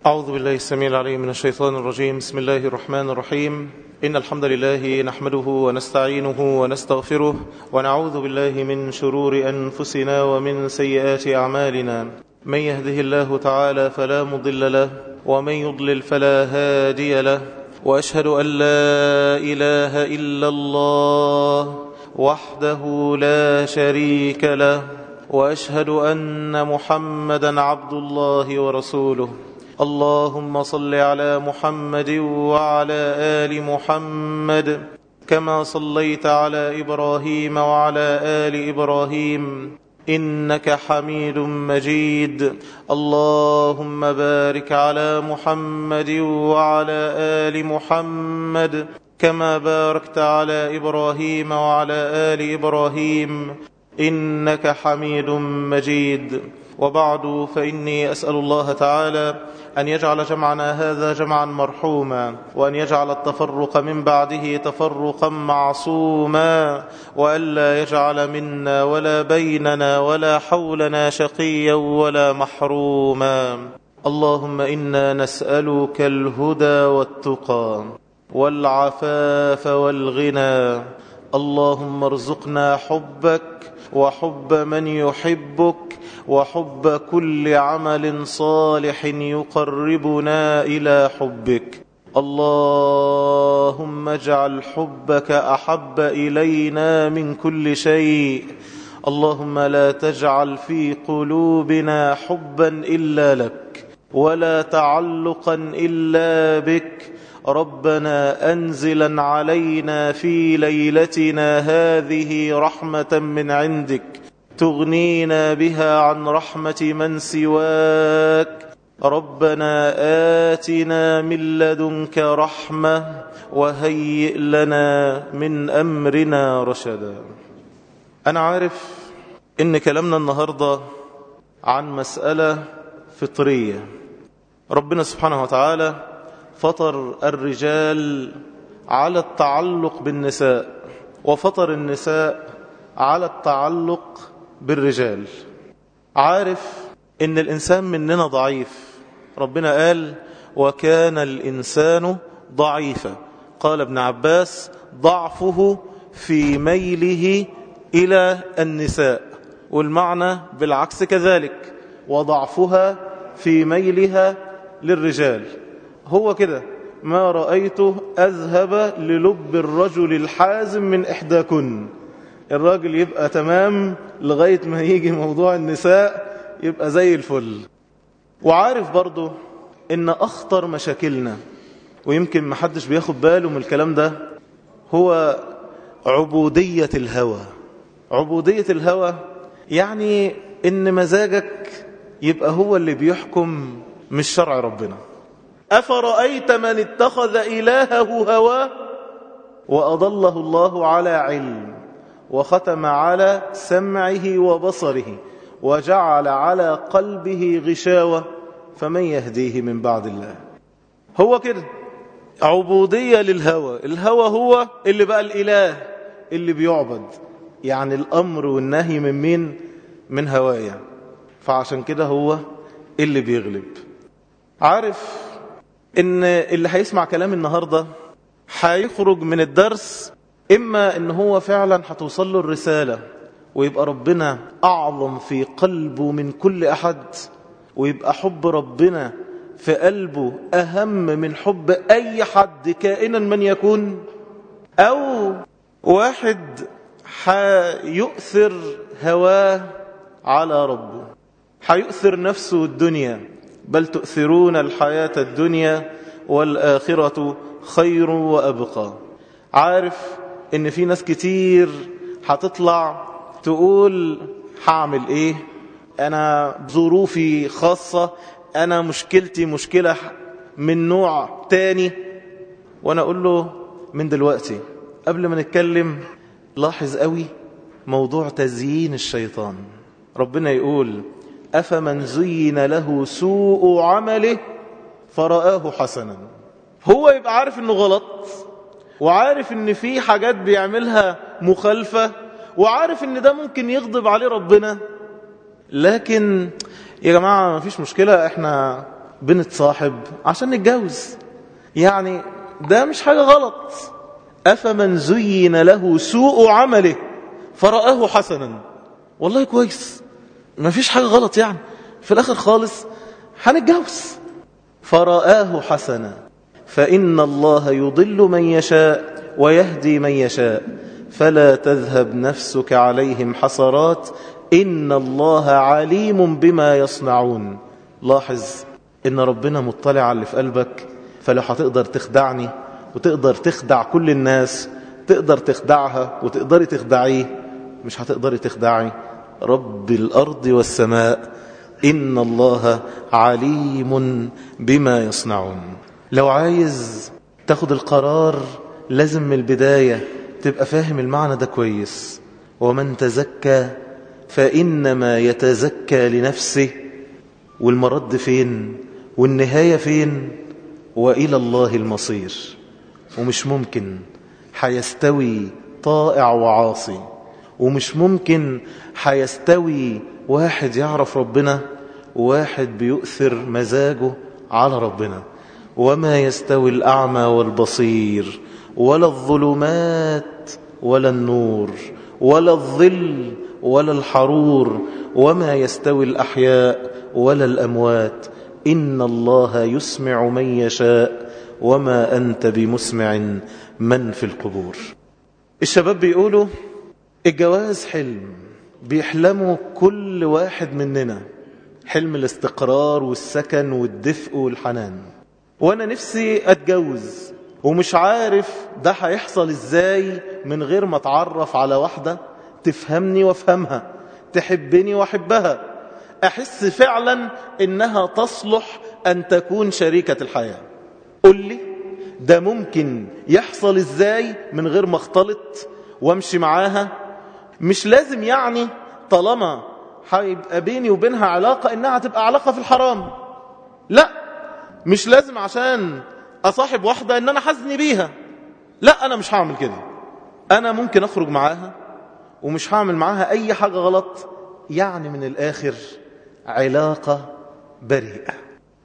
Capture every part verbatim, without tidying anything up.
أعوذ بالله السميع العليم من الشيطان الرجيم. بسم الله الرحمن الرحيم. إن الحمد لله نحمده ونستعينه ونستغفره ونعوذ بالله من شرور أنفسنا ومن سيئات أعمالنا. من يهده الله تعالى فلا مضل له ومن يضلل فلا هادي له، وأشهد أن لا إله إلا الله وحده لا شريك له، وأشهد أن محمدا عبد الله ورسوله. اللهم صل على محمد وعلى آل محمد كما صليت على إبراهيم وعلى آل إبراهيم إنك حميد مجيد. اللهم بارك على محمد وعلى آل محمد كما باركت على إبراهيم وعلى آل إبراهيم إنك حميد مجيد. وبعد، فإني أسأل الله تعالى أن يجعل جمعنا هذا جمعا مرحوما، وأن يجعل التفرق من بعده تفرقا معصوما، وألا يجعل منا ولا بيننا ولا حولنا شقيا ولا محروما. اللهم إنا نسألك الهدى والتقى والعفاف والغنى. اللهم ارزقنا حبك وحب من يحبك وحب كل عمل صالح يقربنا إلى حبك. اللهم اجعل حبك أحب إلينا من كل شيء. اللهم لا تجعل في قلوبنا حبا إلا لك ولا تعلقا إلا بك. ربنا أنزلا علينا في ليلتنا هذه رحمة من عندك تغنينا بها عن رحمة من سواك. ربنا آتنا من لدنك رحمة وهيئ لنا من أمرنا رشدا. أنا عارف إن كلامنا النهاردة عن مسألة فطرية. ربنا سبحانه وتعالى فطر الرجال على التعلق بالنساء، وفطر النساء على التعلق بالرجال. عارف ان الانسان مننا ضعيف. ربنا قال وكان الانسان ضعيفا. قال ابن عباس ضعفه في ميله الى النساء، والمعنى بالعكس كذلك، وضعفها في ميلها للرجال. هو كده، ما رأيته أذهب للب الرجل الحازم من إحداكن. الراجل يبقى تمام لغاية ما يجي موضوع النساء يبقى زي الفل. وعارف برضو إن أخطر مشاكلنا، ويمكن محدش بياخد باله من الكلام ده، هو عبودية الهوى. عبودية الهوى يعني إن مزاجك يبقى هو اللي بيحكم، مش شرع ربنا. أفرأيت من اتخذ إلهه هواه وأضله الله على علم وختم على سمعه وبصره وجعل على قلبه غشاوة فمن يهديه من بعد الله. هو كده عبودية للهوى. الهوى هو اللي بقى الإله اللي بيعبد، يعني الأمر والنهي من مين؟ من هوايا. فعشان كده هو اللي بيغلب. عارف ان اللي هيسمع كلام النهاردة هيخرج من الدرس إما إن هو فعلا هتوصل له الرسالة ويبقى ربنا أعظم في قلبه من كل أحد، ويبقى حب ربنا في قلبه أهم من حب أي حد كائنا من يكون، أو واحد هيؤثر هواه على ربه، هيؤثر نفسه الدنيا، بل تؤثرون الحياة الدنيا والآخرة خير وأبقى. عارف ان في ناس كتير هتطلع تقول هعمل ايه، انا ظروفي خاصة، انا مشكلتي مشكلة من نوع تاني. وانا اقول له من دلوقتي قبل ما نتكلم لاحظ قوي موضوع تزيين الشيطان. ربنا يقول أفمن زين له سوء عمله فرآه حسنا. هو يبقى عارف انه غلط، وعارف ان في حاجات بيعملها مخالفة، وعارف ان ده ممكن يغضب عليه ربنا، لكن يا جماعة ما فيش مشكلة، احنا بنتصاحب عشان نتجوز، يعني ده مش حاجة غلط. أفمن زين له سوء عمله فرآه حسنا، والله كويس، ما فيش حاجة غلط، يعني في الآخر خالص هنتجوز. فرآه حسنا فإن الله يضل من يشاء ويهدي من يشاء فلا تذهب نفسك عليهم حسرات إن الله عليم بما يصنعون. لاحظ إن ربنا مطلع على اللي في قلبك، فلو هتقدر تخدعني وتقدر تخدع كل الناس، تقدر تخدعها وتقدري تخدعيه، مش هتقدري تخدعي رب الأرض والسماء إن الله عليم بما يصنعون. لو عايز تاخد القرار لازم من البداية تبقى فاهم المعنى ده كويس. ومن تزكى فإنما يتزكى لنفسه، والمرد فين والنهاية فين؟ وإلى الله المصير. ومش ممكن حيستوي طائع وعاصي، ومش ممكن حيستوي واحد يعرف ربنا وواحد بيؤثر مزاجه على ربنا. وما يستوي الأعمى والبصير ولا الظلمات ولا النور ولا الظل ولا الحرور وما يستوي الأحياء ولا الأموات إن الله يسمع من يشاء وما أنت بمسمع من في القبور. الشباب بيقولوا الجواز حلم، بيحلموا كل واحد مننا حلم الاستقرار والسكن والدفء والحنان. وانا نفسي اتجوز ومش عارف ده هيحصل ازاي من غير ما اتعرف على واحدة تفهمني وافهمها، تحبني واحبها، احس فعلا انها تصلح ان تكون شريكة الحياة. قل لي ده ممكن يحصل ازاي من غير ما اختلط وامشي معاها؟ مش لازم يعني طالما هيبقى بيني وبينها علاقة انها تبقى علاقة في الحرام، لا، مش لازم عشان اصاحب واحدة ان انا حزني بيها، لا، انا مش هعمل كده. انا ممكن اخرج معاها ومش هعمل معاها اي حاجة غلط، يعني من الاخر علاقة بريئة.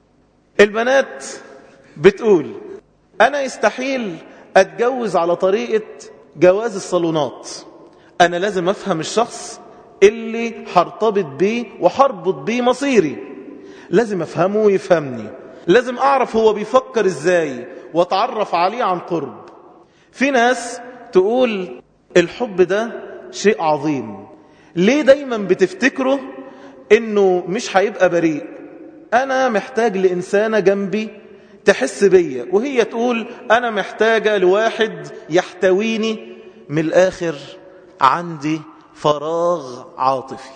البنات بتقول انا يستحيل اتجوز على طريقة جواز الصالونات، انا لازم افهم الشخص اللي هرتبط بيه وهربط بيه مصيري، لازم افهمه ويفهمني، لازم اعرف هو بيفكر ازاي واتعرف عليه عن قرب. في ناس تقول الحب ده شيء عظيم، ليه دايما بتفتكره انه مش هيبقى بريء؟ انا محتاج لانسانة جنبي تحس بيا، وهي تقول انا محتاجة لواحد يحتويني. من الاخر عندي فراغ عاطفي.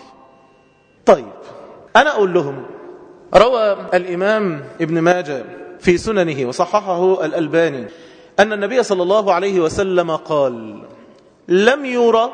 طيب انا اقول لهم روى الامام ابن ماجه في سننه وصححه الألباني ان النبي صلى الله عليه وسلم قال لم يرى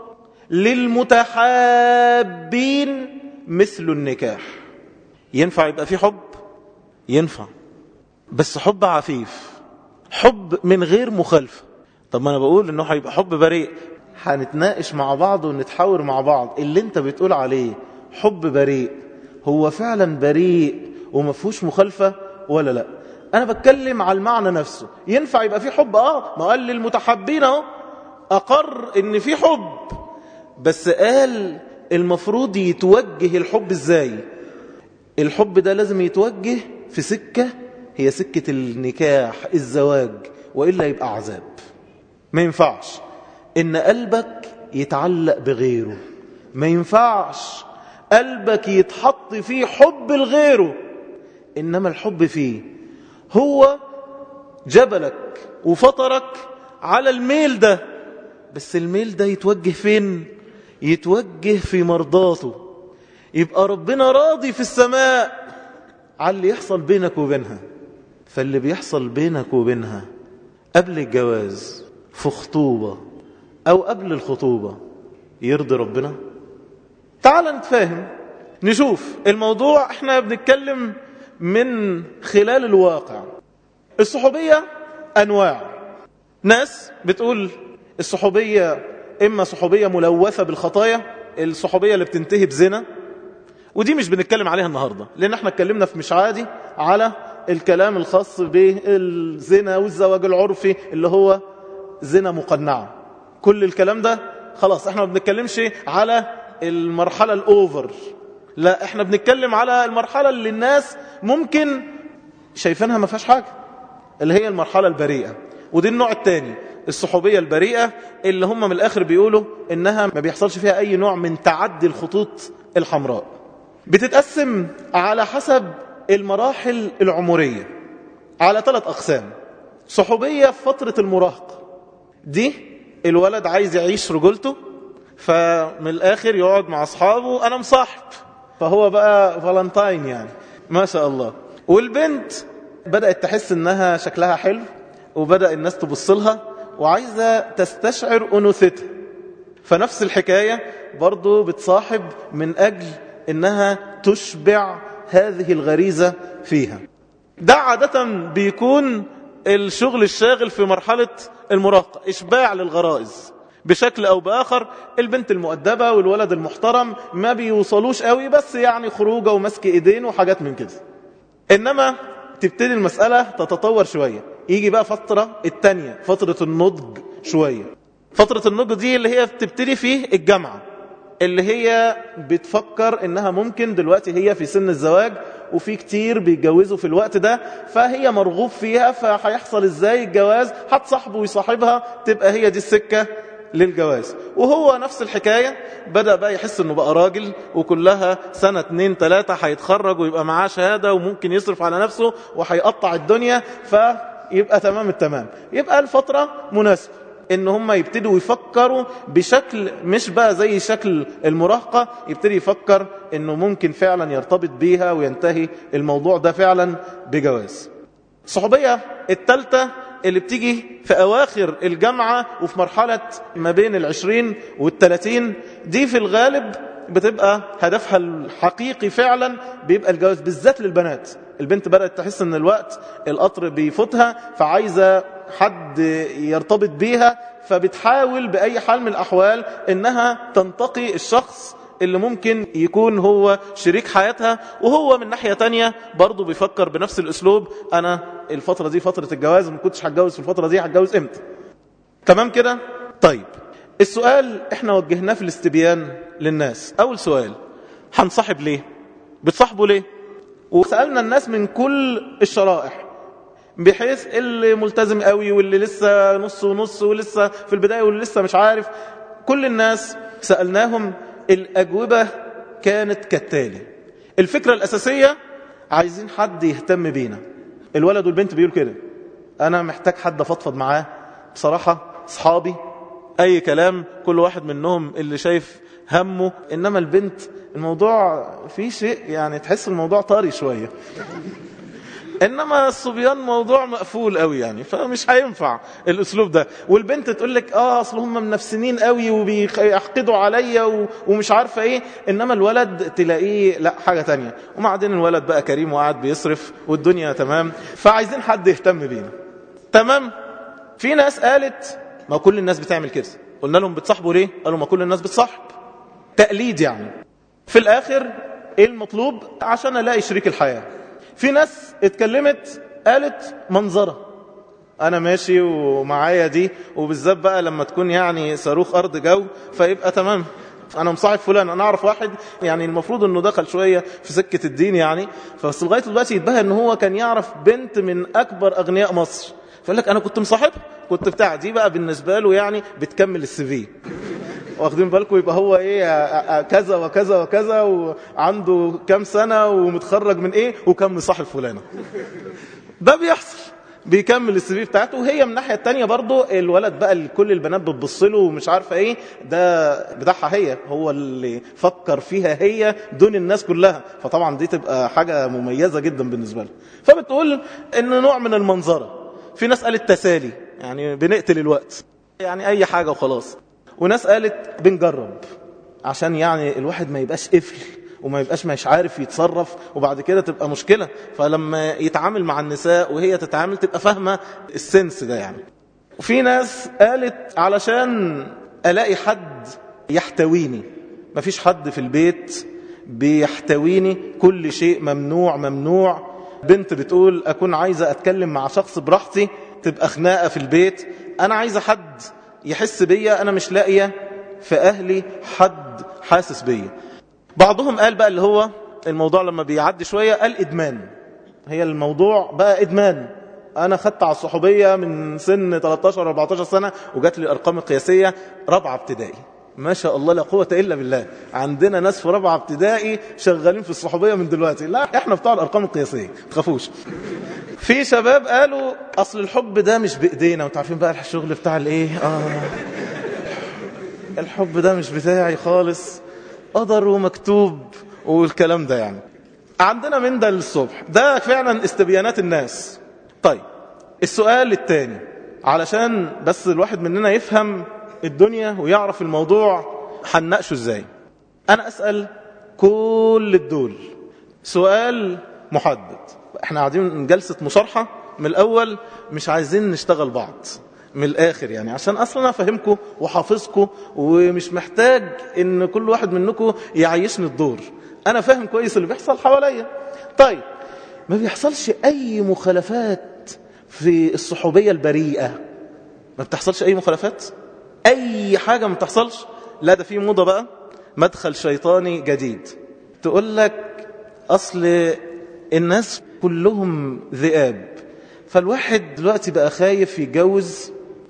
للمتحابين مثل النكاح. ينفع يبقى في حب؟ ينفع، بس حب عفيف، حب من غير مخالفة. طب ما انا بقول انه هيبقى حب بريء، هنتناقش مع بعض ونتحاور مع بعض. اللي انت بتقول عليه حب بريء هو فعلا بريء ومفهوش مخالفة ولا لا؟ انا بتكلم على المعنى نفسه. ينفع يبقى في حب؟ اه، ما قال للمتحبين اهو، اقر ان في حب، بس قال المفروض يتوجه الحب ازاي. الحب ده لازم يتوجه في سكة هي سكة النكاح، الزواج، وإلا يبقى عذاب. ما ينفعش إن قلبك يتعلق بغيره، ما ينفعش قلبك يتحط فيه حب لغيره، إنما الحب فيه هو جبلك وفطرك على الميل ده، بس الميل ده يتوجه فين؟ يتوجه في مرضاته، يبقى ربنا راضي في السماء على اللي يحصل بينك وبينها. فاللي بيحصل بينك وبينها قبل الجواز في خطوبة أو قبل الخطوبة يرضي ربنا؟ تعال نتفاهم، نشوف الموضوع. احنا بنتكلم من خلال الواقع. الصحوبية أنواع. ناس بتقول الصحوبية إما صحوبية ملوثة بالخطايا، الصحوبية اللي بتنتهي بزنا، ودي مش بنتكلم عليها النهاردة، لأن احنا اتكلمنا في مش عادي على الكلام الخاص بالزنا والزواج العرفي اللي هو زنا مقنعة. كل الكلام ده خلاص احنا ما بنتكلمش على المرحلة الأوفر، لا احنا بنتكلم على المرحلة اللي الناس ممكن شايفينها ما فيهاش حاجة، اللي هي المرحلة البريئة. ودي النوع الثاني، الصحوبية البريئة، اللي هم من الآخر بيقولوا إنها ما بيحصلش فيها أي نوع من تعدي الخطوط الحمراء. بتتقسم على حسب المراحل العمرية على ثلاث أقسام. صحوبية في فترة المراهقة، دي الولد عايز يعيش رجولته، فمن الآخر يقعد مع أصحابه، أنا مصاحب، فهو بقى فالنتاين يعني ما شاء الله. والبنت بدأت تحس إنها شكلها حلو، وبدأ الناس تبص لها وعايزة تستشعر أنوثتها، فنفس الحكاية برضو بتصاحب من أجل إنها تشبع هذه الغريزة فيها. ده عادة بيكون الشغل الشاغل في مرحلة المراهقة، إشباع للغرائز بشكل أو بآخر. البنت المؤدبة والولد المحترم ما بيوصلوش قوي، بس يعني خروجه ومسك إيدين وحاجات من كده. إنما تبتدي المسألة تتطور شوية، يجي بقى فترة التانية، فترة النضج شوية. فترة النضج دي اللي هي بتبتدي فيه الجامعة، اللي هي بتفكر إنها ممكن دلوقتي هي في سن الزواج، وفي كتير بيتجوزوا في الوقت ده، فهي مرغوب فيها، فهيحصل إزاي الجواز، هتصاحبه ويصاحبها، تبقى هي دي السكة للجواز. وهو نفس الحكاية بدأ بقى يحس انه بقى راجل، وكلها سنة اتنين تلاتة هيتخرج ويبقى معاه شهادة وممكن يصرف على نفسه وهيقطع الدنيا، فيبقى تمام التمام. يبقى الفترة مناسبة ان هم يبتدوا يفكروا بشكل مش بقى زي شكل المراهقة، يبتدي يفكر انه ممكن فعلا يرتبط بيها وينتهي الموضوع ده فعلا بجواز. الصحوبية الثالثة اللي بتيجي في أواخر الجامعة وفي مرحلة ما بين العشرين والثلاثين، دي في الغالب بتبقى هدفها الحقيقي فعلا بيبقى الجواز، بالذات للبنات. البنت بدأت تحس ان الوقت القطر بيفوتها، فعايزة حد يرتبط بيها، فبتحاول بأي حال من الأحوال انها تنتقي الشخص اللي ممكن يكون هو شريك حياتها. وهو من ناحية تانية برضو بيفكر بنفس الأسلوب، أنا الفترة دي فترة الجواز، ما كنتش هتجوز في الفترة دي، هتجوز امتى؟ تمام كده؟ طيب السؤال احنا وجهناه في الاستبيان للناس. أول سؤال، هنصاحب ليه؟ بتصاحبوا ليه؟ وسألنا الناس من كل الشرائح، بحيث اللي ملتزم قوي واللي لسه نص ونص ولسه في البداية واللي لسه مش عارف. كل الناس سألناهم، الأجوبة كانت كالتالي. الفكرة الأساسية، عايزين حد يهتم بينا. الولد والبنت بيقول كده، أنا محتاج حد أفضفض معاه، بصراحة صحابي أي كلام، كل واحد منهم اللي شايف همه. إنما البنت الموضوع فيه شيء يعني تحس الموضوع طاري شوية، إنما الصبيان موضوع مقفول قوي يعني، فمش هينفع الأسلوب ده. والبنت تقول لك آه أصل هم منفسنين قوي وبيحقدوا عليا ومش عارفة إيه. إنما الولد تلاقيه لا، حاجة تانية. وبعدين الولد بقى كريم وقاعد بيصرف والدنيا تمام، فعايزين حد يهتم بينا. تمام. في ناس قالت ما كل الناس بتعمل كده. قلنا لهم بتصاحبوا ليه؟ قالوا ما كل الناس بتصاحب، تقليد يعني. في الآخر إيه المطلوب؟ عشان ألاقي شريك الحياة. في ناس اتكلمت قالت منظرة، أنا ماشي ومعايا دي، وبالذات بقى لما تكون يعني صاروخ أرض جو، فيبقى تمام، أنا مصاحب فلان. أنا أعرف واحد يعني المفروض أنه دخل شوية في سكة الدين يعني، فبس لغاية دلوقتي يتبهى أنه هو كان يعرف بنت من أكبر أغنياء مصر، فقال لك أنا كنت مصاحب، كنت بتاع دي بقى بالنسبة له يعني بتكمل السي في. واخدين بالكم؟ يبقى هو ايه كذا وكذا وكذا، وعنده كام سنة ومتخرج من ايه وكم مصاحب فلانة. ده بيحصل، بيكمل السي في بتاعته. وهي من الناحية التانية برضو الولد بقى كل البنات بتبصله ومش عارفة ايه، ده بتاعها هي، هو اللي فكر فيها هي دون الناس كلها، فطبعا دي تبقى حاجة مميزة جدا بالنسبة لها. فبتقول ان نوع من المنظرة. في ناس قالت تسالي، يعني بنقتل الوقت، يعني اي حاجة وخلاص. وناس قالت بنجرب عشان يعني الواحد ما يبقاش قفل وما يبقاش مش عارف يتصرف، وبعد كده تبقى مشكلة. فلما يتعامل مع النساء وهي تتعامل تبقى فاهمة السنس ده يعني. وفي ناس قالت علشان ألاقي حد يحتويني، مفيش حد في البيت بيحتويني كل شيء ممنوع ممنوع. بنت بتقول أكون عايزة أتكلم مع شخص براحتي، تبقى خناقة في البيت. أنا عايزة حد يحس بيا، أنا مش لاقية في أهلي حد حاسس بيا. بعضهم قال بقى اللي هو الموضوع لما بيعدي شوية قال إدمان. هي الموضوع بقى إدمان. أنا خدت على الصحوبية من سن تلتاشر أربعتاشر سنة وجات لي الأرقام القياسية رابعة ابتدائي. ما شاء الله لا قوة إلا بالله. عندنا ناس في رابعة ابتدائي شغالين في الصحوبية من دلوقتي. لا احنا بتاع الأرقام القياسية تخافوش. في شباب قالوا أصل الحب ده مش بإيدينا. وانتوا عارفين بقى الشغل بتاع الإيه آه الحب ده مش بتاعي خالص، قدر ومكتوب والكلام ده. يعني عندنا من ده للصبح. ده فعلا استبيانات الناس. طيب السؤال الثاني علشان بس الواحد مننا يفهم الدنيا ويعرف الموضوع هنناقشه ازاي. انا اسأل كل الدول سؤال محدد. احنا قاعدين جلسة مصارحة من الاول، مش عايزين نشتغل بعض من الاخر يعني، عشان اصلا افهمكم وحافظكم ومش محتاج ان كل واحد منكم يعيشني الدور. انا فاهم كويس اللي بيحصل حواليا. طيب ما بيحصلش اي مخالفات في الصحوبية البريئة؟ ما بتحصلش اي مخالفات؟ اي حاجة ما بتحصلش؟ لا ده في موضة بقى، مدخل شيطاني جديد. تقول لك اصل الناس كلهم ذئاب، فالواحد دلوقتي بقى خايف يتجوز،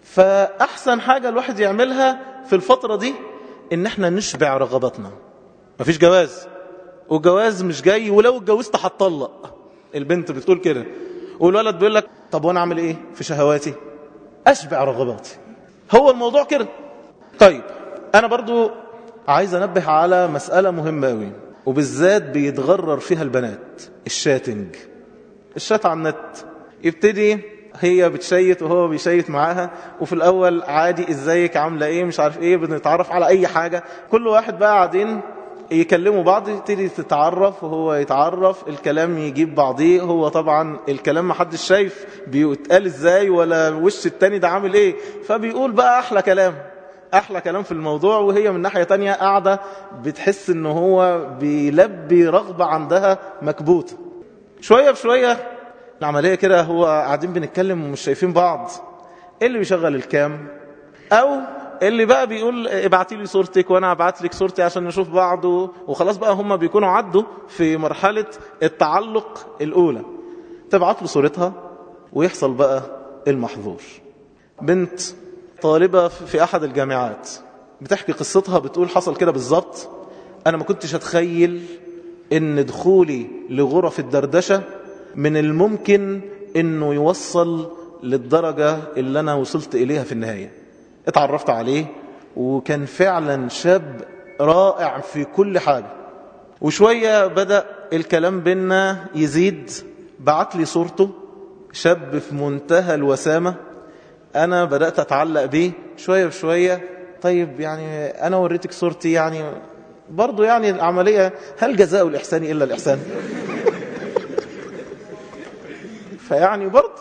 فاحسن حاجة الواحد يعملها في الفترة دي ان احنا نشبع رغباتنا. مفيش جواز، والجواز مش جاي، ولو اتجوزت هتطلق. البنت بتقول كده، والولد بيقول لك طب وانا اعمل ايه في شهواتي؟ اشبع رغباتي. هو الموضوع كده. طيب انا برضو عايز انبه على مسألة مهمة قوي، وبالذات بيتغرر فيها البنات. الشاتنج، الشات على النت. يبتدي هي بتشيت وهو بيشيت معاها، وفي الاول عادي ازيك عامله ايه مش عارف ايه، بنتعرف على اي حاجة. كل واحد بقى قاعدين يكلموا بعض، تبتدي تتعرف وهو يتعرف، الكلام يجيب بعضيه. هو طبعا الكلام ما حدش شايف بيتقال ازاي ولا وش التاني ده عامل ايه، فبيقول بقى احلى كلام احلى كلام في الموضوع، وهي من ناحية تانية قاعدة بتحس ان هو بيلبي رغبة عندها مكبوتة. شوية بشوية العملية كده، هو قاعدين بنتكلم ومش شايفين بعض، اللي بيشغل الكام او اللي بقى بيقول ابعتي لي صورتك وانا ابعت لك صورتي عشان نشوف بعض، وخلاص بقى هم بيكونوا عدوا في مرحلة التعلق الاولى. تبعت له صورتها ويحصل بقى المحظور. بنت طالبة في احد الجامعات بتحكي قصتها، بتقول حصل كده بالظبط. انا ما كنتش اتخيل ان دخولي لغرف الدردشة من الممكن انه يوصل للدرجة اللي انا وصلت اليها في النهاية. اتعرفت عليه وكان فعلا شاب رائع في كل حاجة، وشوية بدأ الكلام بينا يزيد. بعت لي صورته، شاب في منتهى الوسامة. انا بدأت اتعلق بيه شوية بشوية. طيب يعني انا وريتك صورتي، يعني برضو يعني العملية هل جزاء الإحسان إلا الإحسان؟ فيعني برضو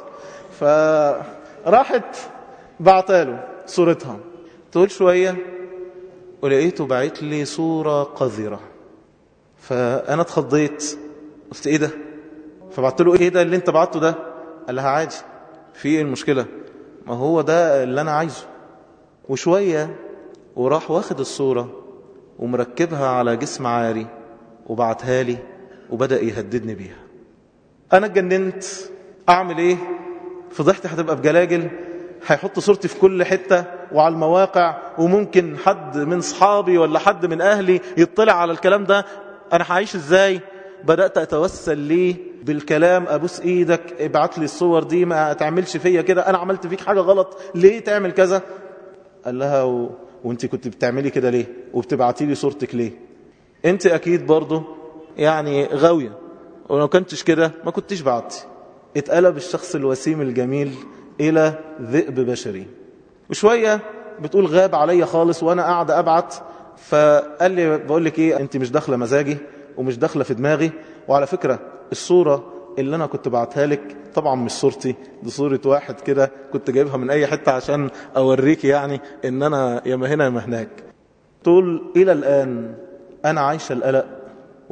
فراحت بعتاله صورتها. تقول شوية ولقيته بعت لي صورة قذرة، فأنا اتخضيت. قلت ايه ده؟ فبعت له ايه ده اللي انت بعته ده؟ قال لها عادي، في ايه المشكلة؟ ما هو ده اللي انا عايزه. وشوية وراح واخد الصورة ومركبها على جسم عاري وبعتها لي وبدأ يهددني بيها. انا اتجننت. اعمل ايه؟ فضحتي هتبقى بجلاجل، هيحط صورتي في كل حتة وعلى المواقع، وممكن حد من صحابي ولا حد من اهلي يطلع على الكلام ده. انا هعيش ازاي؟ بدأت اتوسل ليه بالكلام، ابوس ايدك ابعت لي الصور دي، ما تعملش فيا كده، انا عملت فيك حاجة غلط، ليه تعمل كذا؟ قال لها و... وانت كنت بتعملي كده ليه وبتبعتي لي صورتك ليه؟ انت اكيد برضو يعني غاوية، ولو كنتش كده ما كنتش بعتي. اتقلب الشخص الوسيم الجميل الى ذئب بشري. وشوية بتقول غاب عليا خالص وانا قاعد ابعت. فقال لي بقول لك ايه، انت مش داخله مزاجي ومش داخله في دماغي، وعلى فكرة الصورة اللي انا كنت بعتها لك طبعا مش صورتي، دي صورة واحد كده كنت جايبها من اي حتة عشان اوريك يعني ان انا يا ما هنا يا ما هناك. تقول الى الان انا عايشة القلق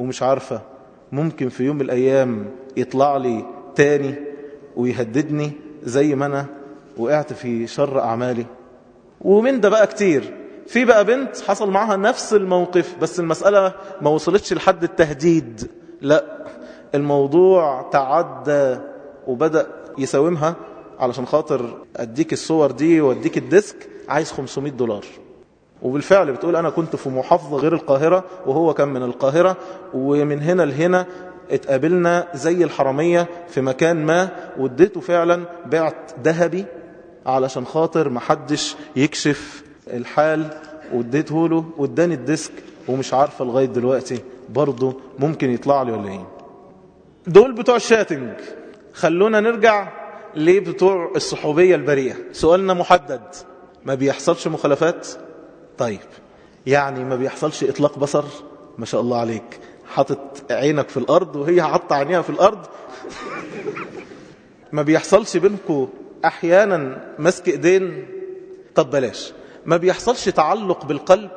ومش عارفة ممكن في يوم من الأيام يطلع لي تاني ويهددني زي ما أنا وقعت في شر أعمالي. ومن ده بقى كتير. في بقى بنت حصل معها نفس الموقف، بس المسألة ما وصلتش لحد التهديد، لا الموضوع تعدى وبدأ يساومها علشان خاطر أديك الصور دي وأديك الديسك، عايز خمسمائة دولار. وبالفعل بتقول أنا كنت في محافظة غير القاهرة وهو كان من القاهرة، ومن هنا لهنا اتقابلنا زي الحرامية في مكان ما، واديته فعلا بعت ذهبي علشان خاطر محدش يكشف الحال، واديته له واداني الديسك، ومش عارفة لغاية دلوقتي برضه ممكن يطلع لي ولا ايه. دول بتوع الشاتنج. خلونا نرجع لبتوع الصحوبية البريئة. سؤالنا محدد، ما بيحصلش مخالفات؟ طيب يعني ما بيحصلش إطلاق بصر؟ ما شاء الله عليك، حاطط عينك في الأرض وهي حاطة عينيها في الأرض. ما بيحصلش بينكم أحيانا مسك إيدين؟ طب بلاش. ما بيحصلش تعلق بالقلب؟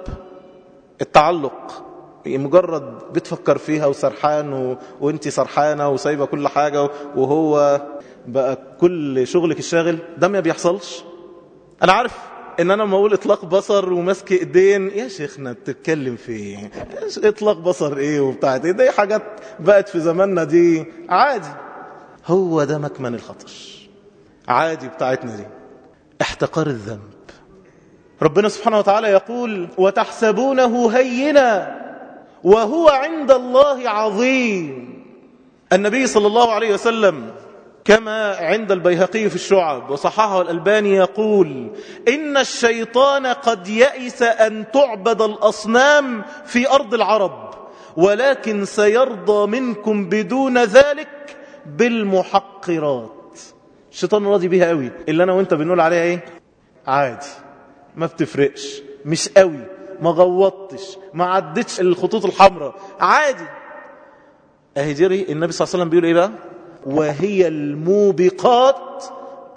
التعلق مجرد بتفكر فيها وسرحان و... وانت سرحانة وسايبة كل حاجة، وهو بقى كل شغلك الشاغل، ده ما بيحصلش؟ أنا عارف ان انا لما اقول اطلاق بصر ومسك ايدين، يا شيخنا بتتكلم في ايه؟ اطلاق بصر ايه وبتاعت ايه؟ دي حاجات بقت في زماننا دي عادي. هو ده مكمن الخطر، عادي بتاعتنا دي، احتقار الذنب. ربنا سبحانه وتعالى يقول وتحسبونه هينا وهو عند الله عظيم. النبي صلى الله عليه وسلم كما عند البيهقي في الشعب وصححه الألباني يقول إن الشيطان قد يئس أن تعبد الأصنام في أرض العرب، ولكن سيرضى منكم بدون ذلك بالمحقرات. الشيطان راضي بيها قوي، اللي أنا وإنت بنقول عليها إيه؟ عادي، ما بتفرقش، مش قوي، ما غوطتش، ما عدتش الخطوط الحمراء، عادي. أهجري النبي صلى الله عليه وسلم بيقول إيه بقى؟ وهي الموبقات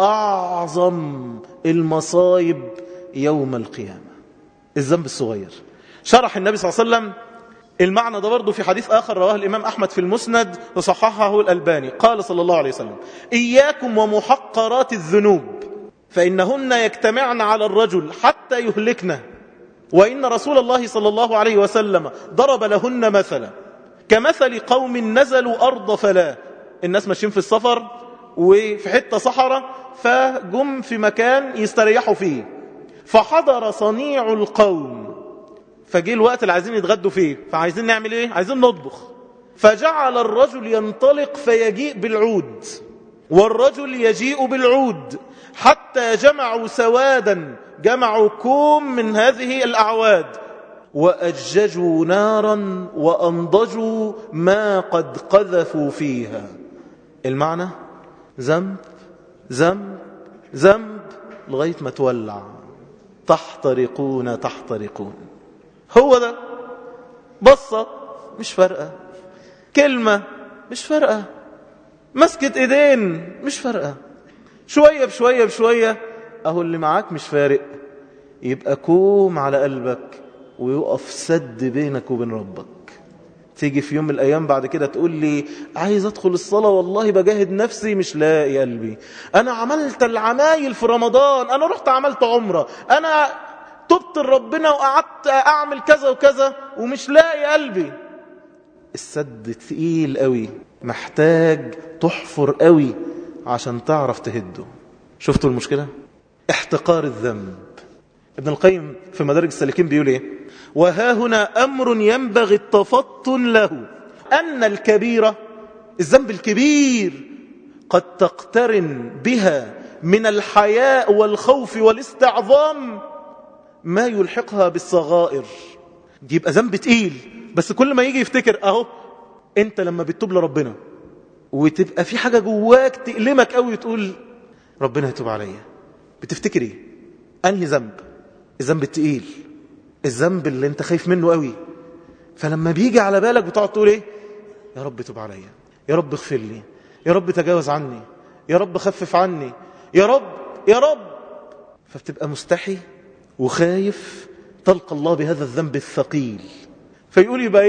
أعظم المصايب يوم القيامة. الذنب الصغير. شرح النبي صلى الله عليه وسلم المعنى ده برضه في حديث آخر رواه الإمام أحمد في المسند وصححه الألباني. قال صلى الله عليه وسلم إياكم ومحقرات الذنوب فإنهن يجتمعن على الرجل حتى يهلكنه، وإن رسول الله صلى الله عليه وسلم ضرب لهن مثلا كمثل قوم نزلوا أرض فلا. الناس ماشيين في السفر وفي حتة صحراء، فجم في مكان يستريحوا فيه، فحضر صنيع القوم، فجي الوقت اللي عايزين يتغدوا فيه، فعايزين نعمل ايه؟ عايزين نطبخ. فجعل الرجل ينطلق فيجيء بالعود، والرجل يجيء بالعود، حتى جمعوا سوادا، جمعوا كوم من هذه الأعواد، وأججوا نارا وأنضجوا ما قد قذفوا فيها. المعنى ذنب ذنب ذنب لغاية ما تولع، تحترقون تحترقون. هو ده. بصة مش فارقة، كلمة مش فارقة، مسكة ايدين مش فارقة، شوية بشوية بشوية اهو اللي معاك مش فارق، يبقى كوم على قلبك ويقف سد بينك وبين ربك. تيجي في يوم من الأيام بعد كده تقول لي عايز أدخل الصلاة، والله بجاهد نفسي مش لاقي قلبي، أنا عملت العمايل في رمضان، أنا رحت عملت عمرة، أنا تبت لربنا وقعدت أعمل كذا وكذا ومش لاقي قلبي. السد تقيل قوي، محتاج تحفر قوي عشان تعرف تهده. شفتوا المشكلة؟ احتقار الذنب. ابن القيم في مدارج السالكين بيقول ايه؟ وها هنا أمر ينبغي التفطن له، أن الكبيرة، الذنب الكبير، قد تقترن بها من الحياء والخوف والاستعظام ما يلحقها بالصغائر. يبقى ذنب تقيل، بس كل ما يجي يفتكر اهو انت لما بتتوب لربنا وتبقى في حاجة جواك تألمك قوي وتقول ربنا يتوب عليا، بتفتكر ايه؟ انهي ذنب؟ الذنب التقيل، الذنب اللي انت خايف منه قوي. فلما بيجي على بالك بتقعد تقول ايه؟ يا رب توب عليا، يا رب اغفر لي، يا رب تجاوز عني، يا رب خفف عني، يا رب يا رب. فبتبقى مستحي وخايف تلقى الله بهذا الذنب الثقيل. فيقول يبقى ايه؟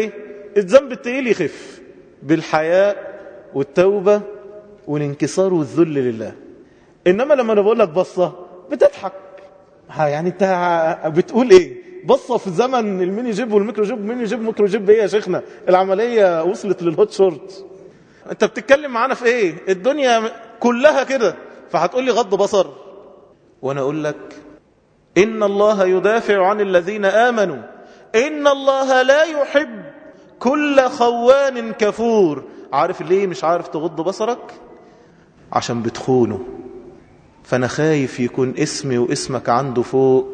الذنب التقيل يخف بالحياء والتوبة والانكسار والذل لله. إنما لما أنا بقول لك بصة بتضحك، يعني أنت بتقول إيه؟ بصة في زمن الميني جيب والميكرو جيب. ميني جيب ميكرو جيب إيه يا شيخنا؟ العملية وصلت للهوت شورت. أنت بتتكلم معانا في إيه؟ الدنيا كلها كده، فهتقول لي غض بصر. وأنا أقول لك إن الله يدافع عن الذين آمنوا، إن الله لا يحب كل خوان كفور. عارف ليه مش عارف تغض بصرك؟ عشان بتخونه. فأنا خايف يكون اسمي واسمك عنده فوق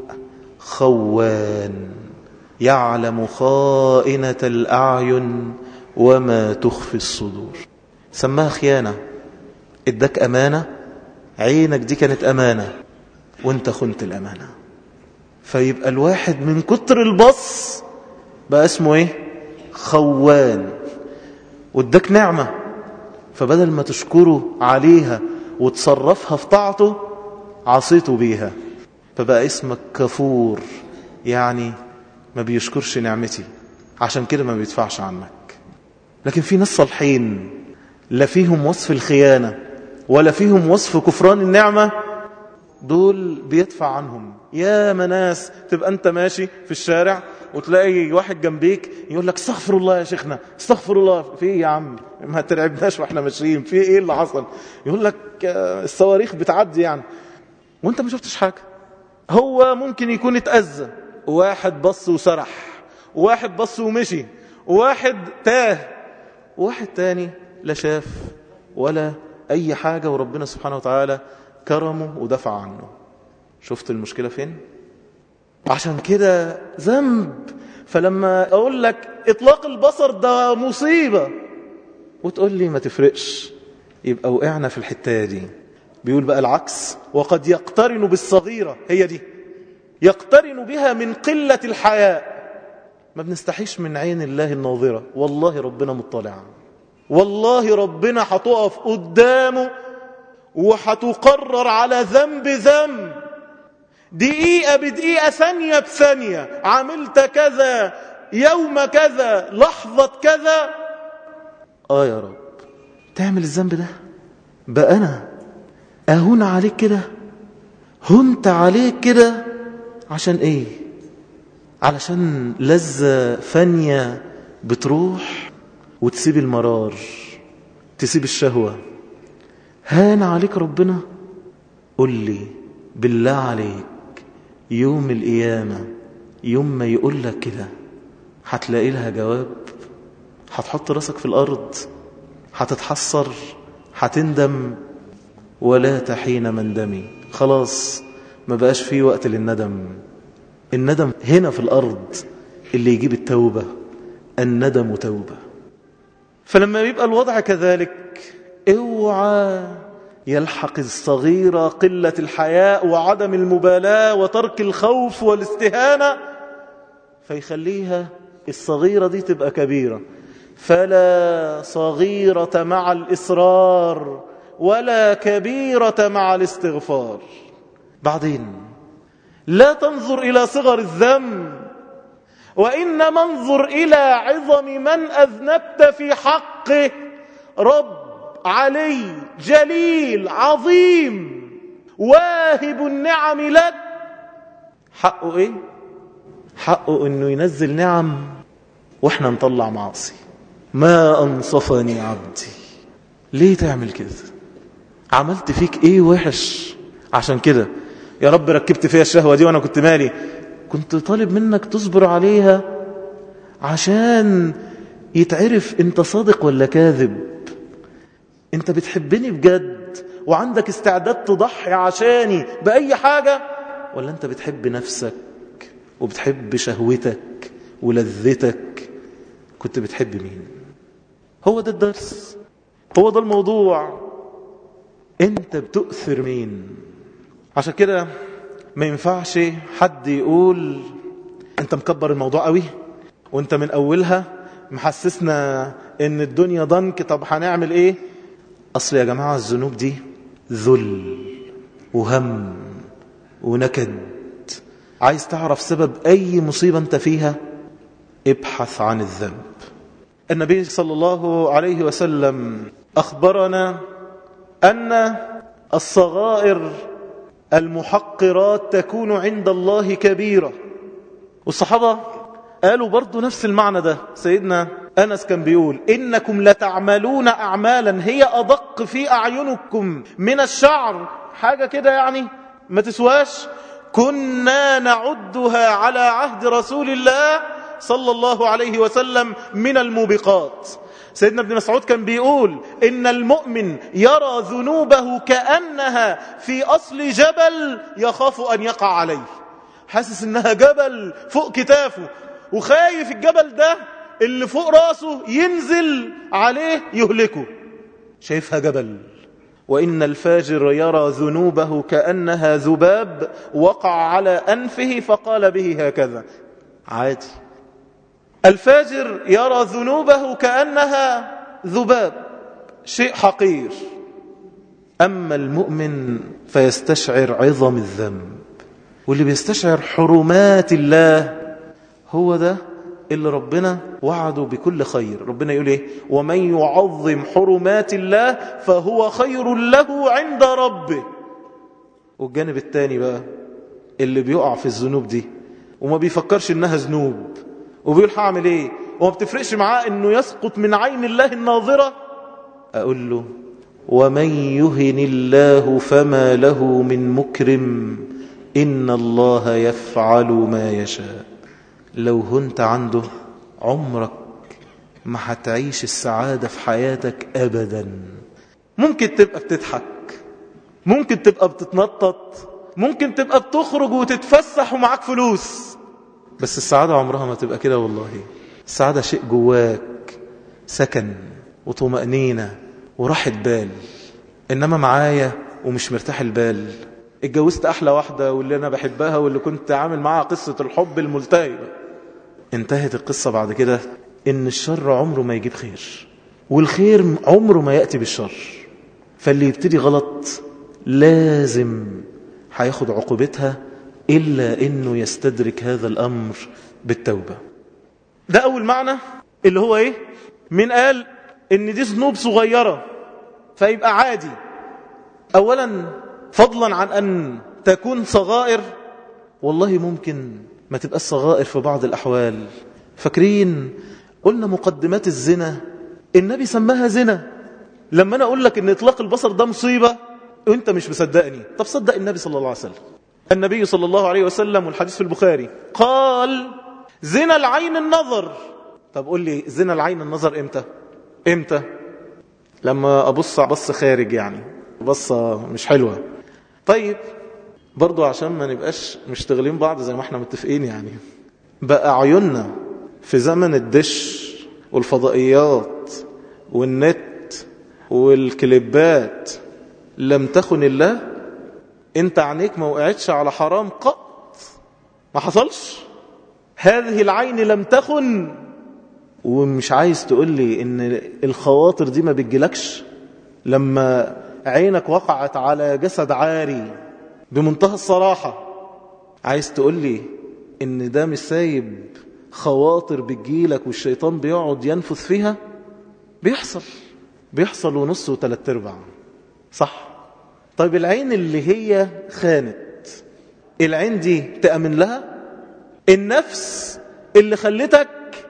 خوان، يعلم خائنة الأعين وما تخفي الصدور. سماها خيانة. اداك أمانة، عينك دي كانت أمانة وانت خنت الأمانة. فيبقى الواحد من كتر البص بقى اسمه ايه؟ خوان. واداك نعمة، فبدل ما تشكره عليها وتصرفها في طاعته عصيته بيها، فبقى اسمك كفور، يعني ما بيشكرش نعمتي، عشان كده ما بيدفعش عنك. لكن في ناس صالحين لا فيهم وصف الخيانة ولا فيهم وصف كفران النعمة، دول بيدفع عنهم. يا مناس تبقى انت ماشي في الشارع وتلاقي واحد جنبيك يقول لك استغفر الله يا شيخنا، استغفر الله. في ايه يا عم؟ ما ترعبناش واحنا ماشيين، في ايه اللي حصل؟ يقول لك الصواريخ بتعدي يعني، وانت ما شفتش حاجة. هو ممكن يكون اتأذى، واحد بص وسرح، واحد بص ومشي، واحد تاه، واحد تاني لا شاف ولا اي حاجة، وربنا سبحانه وتعالى كرمه ودفع عنه. شفت المشكلة فين؟ عشان كده ذنب. فلما اقول لك اطلاق البصر ده مصيبة وتقول لي ما تفرقش، يبقى وقعنا في الحتة دي. بيقول بقى العكس، وقد يقترن بالصغيرة، هي دي يقترن بها من قلة الحياء. ما بنستحيش من عين الله الناظرة. والله ربنا مطلع، والله ربنا هتقف قدامه وهتقرر على ذنب ذنب، دقيقة بدقيقة، ثانية بثانية. عملت كذا يوم كذا، لحظة كذا. آه يا رب، تعمل الذنب ده بقى أنا أهون عليك كده؟ هنت عليك كده عشان إيه؟ علشان لذة فانية بتروح وتسيب المرار، تسيب الشهوة. هان عليك ربنا؟ قل لي بالله عليك، يوم القيامة يوم ما يقول لك كده هتلاقي لها جواب؟ هتحط راسك في الأرض؟ هتتحسر؟ هتندم؟ ولا تحين مندمي. خلاص ما بقاش فيه وقت للندم. الندم هنا في الأرض اللي يجيب التوبة. الندم توبة. فلما يبقى الوضع كذلك، اوعى يلحق الصغيرة قلة الحياء وعدم المبالاة وترك الخوف والاستهانة فيخليها الصغيرة دي تبقى كبيرة. فلا صغيرة مع الإصرار ولا كبيرة مع الاستغفار. بعدين لا تنظر إلى صغر الذنب، وإنما انظر إلى عظم من أذنبت في حقه. رب علي جليل عظيم واهب النعم لك، حقه إيه؟ حقه إنه ينزل نعم وإحنا نطلع معاصي. ما أنصفني عبدي. ليه تعمل كده؟ عملت فيك إيه وحش عشان كده يا رب ركبت فيها الشهوة دي وأنا كنت مالي؟ كنت طالب منك تصبر عليها عشان يتعرف انت صادق ولا كاذب. انت بتحبني بجد وعندك استعداد تضحي عشاني بأي حاجة، ولا انت بتحب نفسك وبتحب شهوتك ولذتك؟ كنت بتحب مين؟ هو ده الدرس، هو ده الموضوع. انت بتؤثر مين؟ عشان كده ما ينفعش حد يقول انت مكبر الموضوع قوي وانت من اولها محسسنا ان الدنيا ضنك، طب هنعمل ايه؟ اصل يا جماعة الذنوب دي ذل وهم ونكد. عايز تعرف سبب اي مصيبة انت فيها؟ ابحث عن الذنب. النبي صلى الله عليه وسلم أخبرنا أن الصغائر المحقرات تكون عند الله كبيرة. والصحابة قالوا برضو نفس المعنى ده. سيدنا أنس كان بيقول إنكم لتعملون أعمالا هي أدق في أعينكم من الشعر، حاجة كده يعني ما تسواش، كنا نعدها على عهد رسول الله صلى الله عليه وسلم من الموبقات. سيدنا ابن مسعود كان بيقول إن المؤمن يرى ذنوبه كأنها في أصل جبل يخاف أن يقع عليه، حاسس إنها جبل فوق كتافه وخايف الجبل ده اللي فوق راسه ينزل عليه يهلكه، شايفها جبل. وإن الفاجر يرى ذنوبه كأنها ذباب وقع على أنفه فقال به هكذا، عادي. الفاجر يرى ذنوبه كأنها ذباب، شيء حقير. أما المؤمن فيستشعر عظم الذنب، واللي بيستشعر حرمات الله هو ده اللي ربنا وعده بكل خير. ربنا يقول ايه؟ ومن يعظم حرمات الله فهو خير له عند ربه. والجانب الثاني بقى اللي بيقع في الذنوب دي وما بيفكرش انها ذنوب وبيقول هعمل ايه وما بتفرقش معاه انه يسقط من عين الله الناظرة، اقول له ومن يهن الله فما له من مكرم إن الله يفعل ما يشاء. لو هنت عنده عمرك ما هتعيش السعادة في حياتك أبدا. ممكن تبقى بتضحك، ممكن تبقى بتتنطط، ممكن تبقى بتخرج وتتفسح ومعاك فلوس، بس السعادة عمرها ما تبقى كده. والله السعادة شيء جواك، سكن وطمأنينة وراحة بال. إنما معايا ومش مرتاح البال، اتجوزت أحلى واحدة واللي أنا بحبها واللي كنت عامل معاها قصة الحب الملتهبة، انتهت القصة بعد كده إن الشر عمره ما يجيب خير والخير عمره ما يأتي بالشر. فاللي يبتدي غلط لازم هياخد عقوبتها إلا إنه يستدرك هذا الأمر بالتوبة. ده أول معنى اللي هو إيه؟ من قال إن دي ذنوب صغيرة فيبقى عادي. أولا فضلا عن أن تكون صغائر، والله ممكن ما تبقى الصغائر في بعض الأحوال. فاكرين قلنا مقدمات الزنا النبي سماها زنا. لما أنا أقول لك أن إطلاق البصر ده مصيبة وإنت مش مصدقني، طب صدق النبي صلى الله عليه وسلم. النبي صلى الله عليه وسلم والحديث في البخاري قال زنا العين النظر. طب قول لي زنا العين النظر إمتى؟ إمتى؟ لما أبص بص خارج، يعني بصة مش حلوة. طيب برضو عشان ما نبقاش مشتغلين بعض زي ما احنا متفقين، يعني بقى عيوننا في زمن الدش والفضائيات والنت والكليبات لم تخن الله. انت عينيك ما وقعتش على حرام قط، ما حصلش. هذه العين لم تخن، ومش عايز تقول لي ان الخواطر دي ما بتجيلكش لما عينك وقعت على جسد عاري بمنتهى الصراحة. عايز تقول لي ان ده مش سايب خواطر بتجيلك والشيطان بيقعد ينفث فيها؟ بيحصل بيحصل ونص وثلاث ارباع، صح؟ طيب العين اللي هي خانت، العين دي تأمن لها؟ النفس اللي خلتك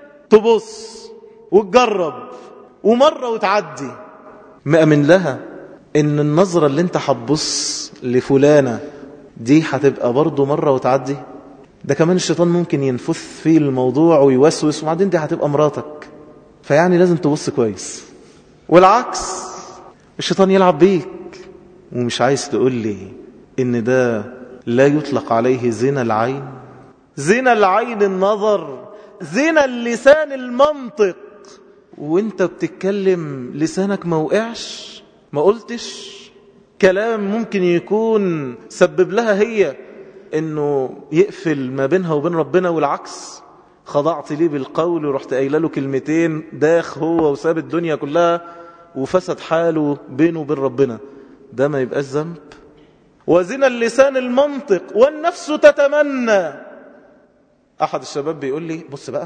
تبص وتجرب ومرة وتعدي، مأمن لها ان النظرة اللي انت هتبص لفلانة دي هتبقى برضو مرة وتعدي؟ ده كمان الشيطان ممكن ينفث في الموضوع ويوسوس، وبعدين دي هتبقى مراتك، فيعني لازم تبص كويس. والعكس الشيطان يلعب بيك. ومش عايز تقول لي ان ده لا يطلق عليه زنا العين؟ زنا العين النظر، زنا اللسان المنطق. وانت بتتكلم لسانك ما وقعش، ما قلتش كلام ممكن يكون سبب لها هي انه يقفل ما بينها وبين ربنا، والعكس خضعت ليه بالقول ورحت قايله له كلمتين داخ هو وساب الدنيا كلها وفسد حاله بينه وبين ربنا. ده ما يبقاش ذنب؟ وزنا اللسان المنطق والنفس تتمنى. احد الشباب بيقول لي بص بقى،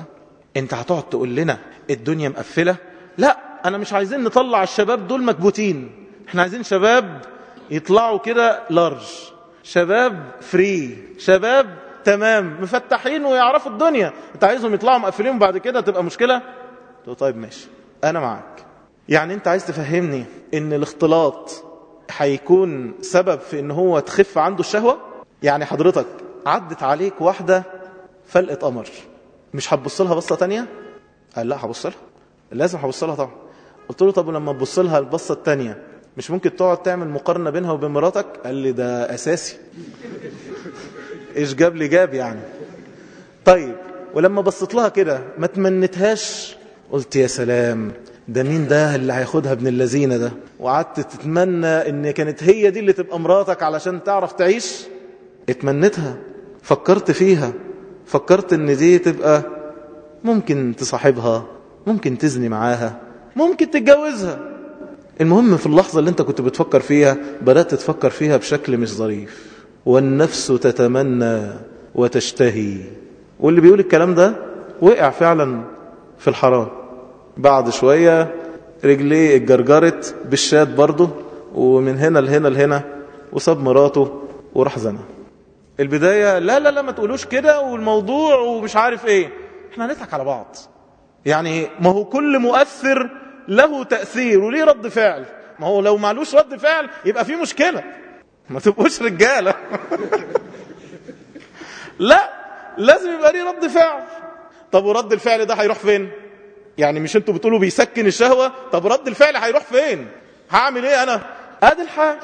انت هتقعد تقول لنا الدنيا مقفلة؟ لا، انا مش عايزين نطلع الشباب دول مكبوتين، احنا عايزين شباب يطلعوا كده لارج، شباب فري، شباب تمام مفتحين ويعرفوا الدنيا. انت عايزهم يطلعوا مقفلين وبعد كده تبقى مشكلة؟ طيب ماشي، انا معاك. يعني انت عايز تفهمني ان الاختلاط هيكون سبب في ان هو تخف عنده الشهوة؟ يعني حضرتك عدت عليك واحدة فلقة قمر، مش هتبص لها بصة تانية؟ قال لا هبص لها، لازم هبص لها طبعا. قلت له طب ولما تبص لها البصة التانية مش ممكن تقعد تعمل مقارنة بينها وبين مراتك؟ قال لي ده اساسي. ايش جاب لي جاب يعني. طيب ولما بصت لها كده ما تمنتهاش؟ قلت يا سلام، ده مين ده اللي هياخدها ابن اللذينه ده؟ وقعدت تتمنى ان كانت هي دي اللي تبقى مراتك علشان تعرف تعيش. اتمنتها، فكرت فيها، فكرت ان دي تبقى ممكن تصاحبها، ممكن تزني معاها، ممكن تتجوزها. المهم في اللحظة اللي انت كنت بتفكر فيها بدأت تفكر فيها بشكل مش ظريف. والنفس تتمنى وتشتهي. واللي بيقول الكلام ده وقع فعلا في الحرام. بعد شوية رجليه اتجرجرت بالشاد برضه، ومن هنا لهنا لهنا، وساب مراته وراح زنا. البداية لا لا لا ما تقولوش كده والموضوع ومش عارف ايه. احنا هنضحك على بعض. يعني ما هو كل مؤثر له تأثير وليه رد فعل. ما هو لو معلوش رد فعل يبقى في مشكلة، ما تبقوش رجالة. لا، لازم يبقى ليه رد فعل. طب ورد الفعل ده هيروح فين؟ يعني مش انتوا بتقولوا بيسكن الشهوة؟ طب رد الفعل هيروح فين؟ هعمل ايه انا؟ ادي الحال.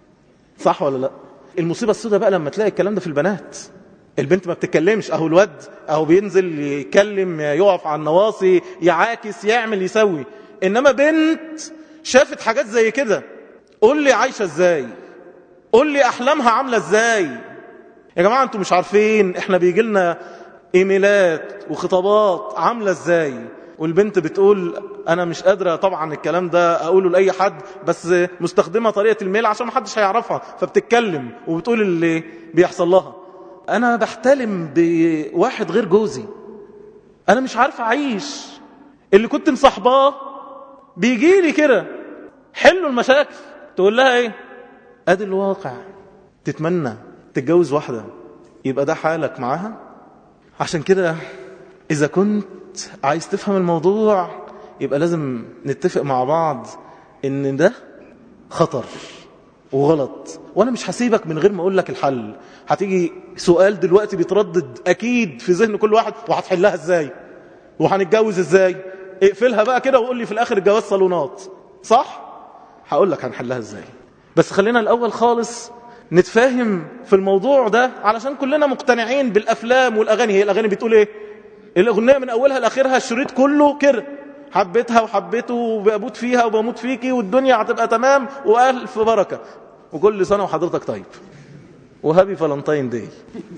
صح ولا لا؟ المصيبة السوداء بقى لما تلاقي الكلام ده في البنات. البنت ما بتتكلمش، اهو الواد اهو بينزل يتكلم، يقف على النواصي، يعاكس، يعمل، يسوي. انما بنت شافت حاجات زي كده، قول لي عايشة ازاي، قول لي احلامها عاملة ازاي. يا جماعة انتوا مش عارفين احنا بيجي لنا ايميلات وخطابات عاملة ازاي، والبنت بتقول انا مش قادرة طبعا الكلام ده اقوله لاي حد، بس مستخدمة طريقة الميل عشان ما حدش هيعرفها، فبتتكلم وبتقول اللي بيحصل لها. انا بحتلم بواحد غير جوزي، انا مش عارفة اعيش، اللي كنت مصاحباه بيجي لي كده، حلوا المشاكل. تقول لها ايه؟ ادي الواقع. تتمنى تتجوز واحدة يبقى ده حالك معاها. عشان كده اذا كنت عايز تفهم الموضوع يبقى لازم نتفق مع بعض ان ده خطر وغلط. وانا مش هسيبك من غير ما اقول لك الحل. هتيجي سؤال دلوقتي بيتردد اكيد في ذهن كل واحد، وهتحلها ازاي وهنتجوز ازاي؟ اقفلها بقى كده وقول لي في الاخر الجواز صالونات، صح؟ هقول لك هنحلها ازاي. بس خلينا الاول خالص نتفاهم في الموضوع ده، علشان كلنا مقتنعين بالافلام والاغاني. هي الاغاني بتقول ايه؟ الاغنيه من اولها لاخرها الشريط كله كده، حبيتها وحبيته وبموت فيها وبموت فيكي والدنيا هتبقى تمام والف بركه، وكل سنه وحضرتك طيب، وهابي فالنتاين داي.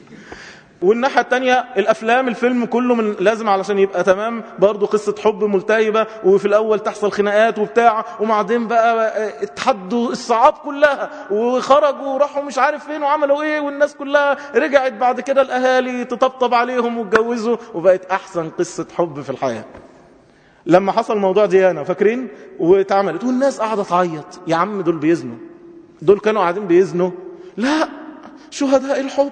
والناحية التانية الأفلام، الفيلم كله من لازم علشان يبقى تمام برضو قصة حب ملتهبة، وفي الأول تحصل خناقات وبتاع، وبعدين بقى اتحدوا الصعاب كلها وخرجوا وراحوا مش عارف فين وعملوا ايه، والناس كلها رجعت بعد كده الأهالي تطبطب عليهم واتجوزوا، وبقت أحسن قصة حب في الحياة. لما حصل موضوع ديانا فاكرين واتعملت والناس قاعدة تعيط، يا عم دول بيزنوا، دول كانوا قاعدين بيزنوا، لا شهداء الحب.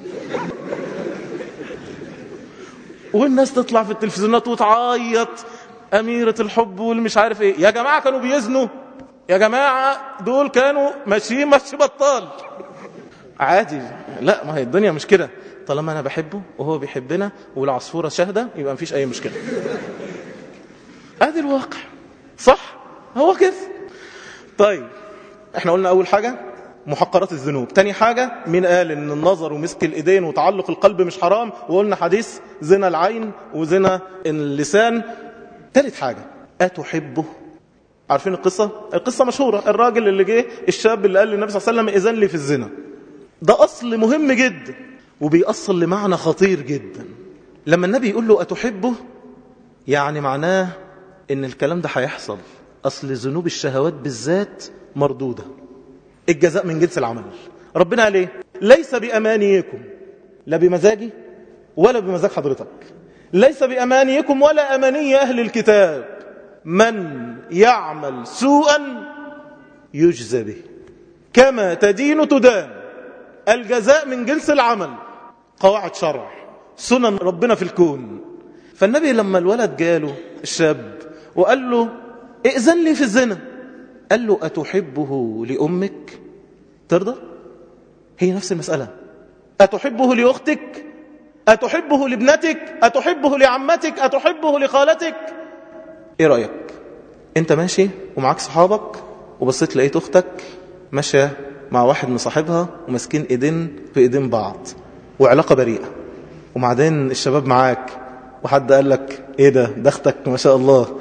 والناس تطلع في التلفزيونات وتعيط أميرة الحب والمش عارف ايه. يا جماعة كانوا بيزنوا، يا جماعة دول كانوا ماشيين ماشي بطال عادي. لا، ما هي الدنيا مش كده. طالما أنا بحبه وهو بيحبنا والعصفورة شاهدة يبقى مفيش أي مشكلة. ادي الواقع، صح؟ هو كده. طيب احنا قلنا أول حاجة محقرات الذنوب. تاني حاجة مين قال ان النظر ومسك الايدين وتعلق القلب مش حرام؟ وقلنا حديث زنا العين وزنا اللسان. تالت حاجة أتحبه؟ عارفين القصة؟ القصة مشهورة، الراجل اللي جه الشاب اللي قال للنبي صلى الله عليه وسلم إذن لي في الزنا. ده أصل مهم جدا وبيأصل لمعنى خطير جدا. لما النبي يقول له أتحبه يعني معناه ان الكلام ده هيحصل. أصل ذنوب الشهوات بالذات مردودة، الجزاء من جنس العمل. ربنا قال ايه؟ ليس بأمانيكم، لا بمزاجي ولا بمزاج حضرتك، ليس بأمانيكم ولا أماني أهل الكتاب، من يعمل سوءا يجزى به كما تدين تدان، الجزاء من جنس العمل. قواعد شرع، سنن ربنا في الكون. فالنبي لما الولد جاله الشاب وقال له ائذن لي في الزنا، قال له أتحبه لأمك ترضى؟ هي نفس المسألة. أتحبه لأختك؟ أتحبه لابنتك؟ أتحبه لعمتك؟ أتحبه لخالتك؟ إيه رأيك؟ أنت ماشي ومعاك صحابك وبصيت لقيت أختك ماشية مع واحد مصاحبها وماسكين إيدين في إيدين بعض وعلاقة بريئة، وبعدين الشباب معاك وحد قال لك إيه ده ده أختك ما شاء الله،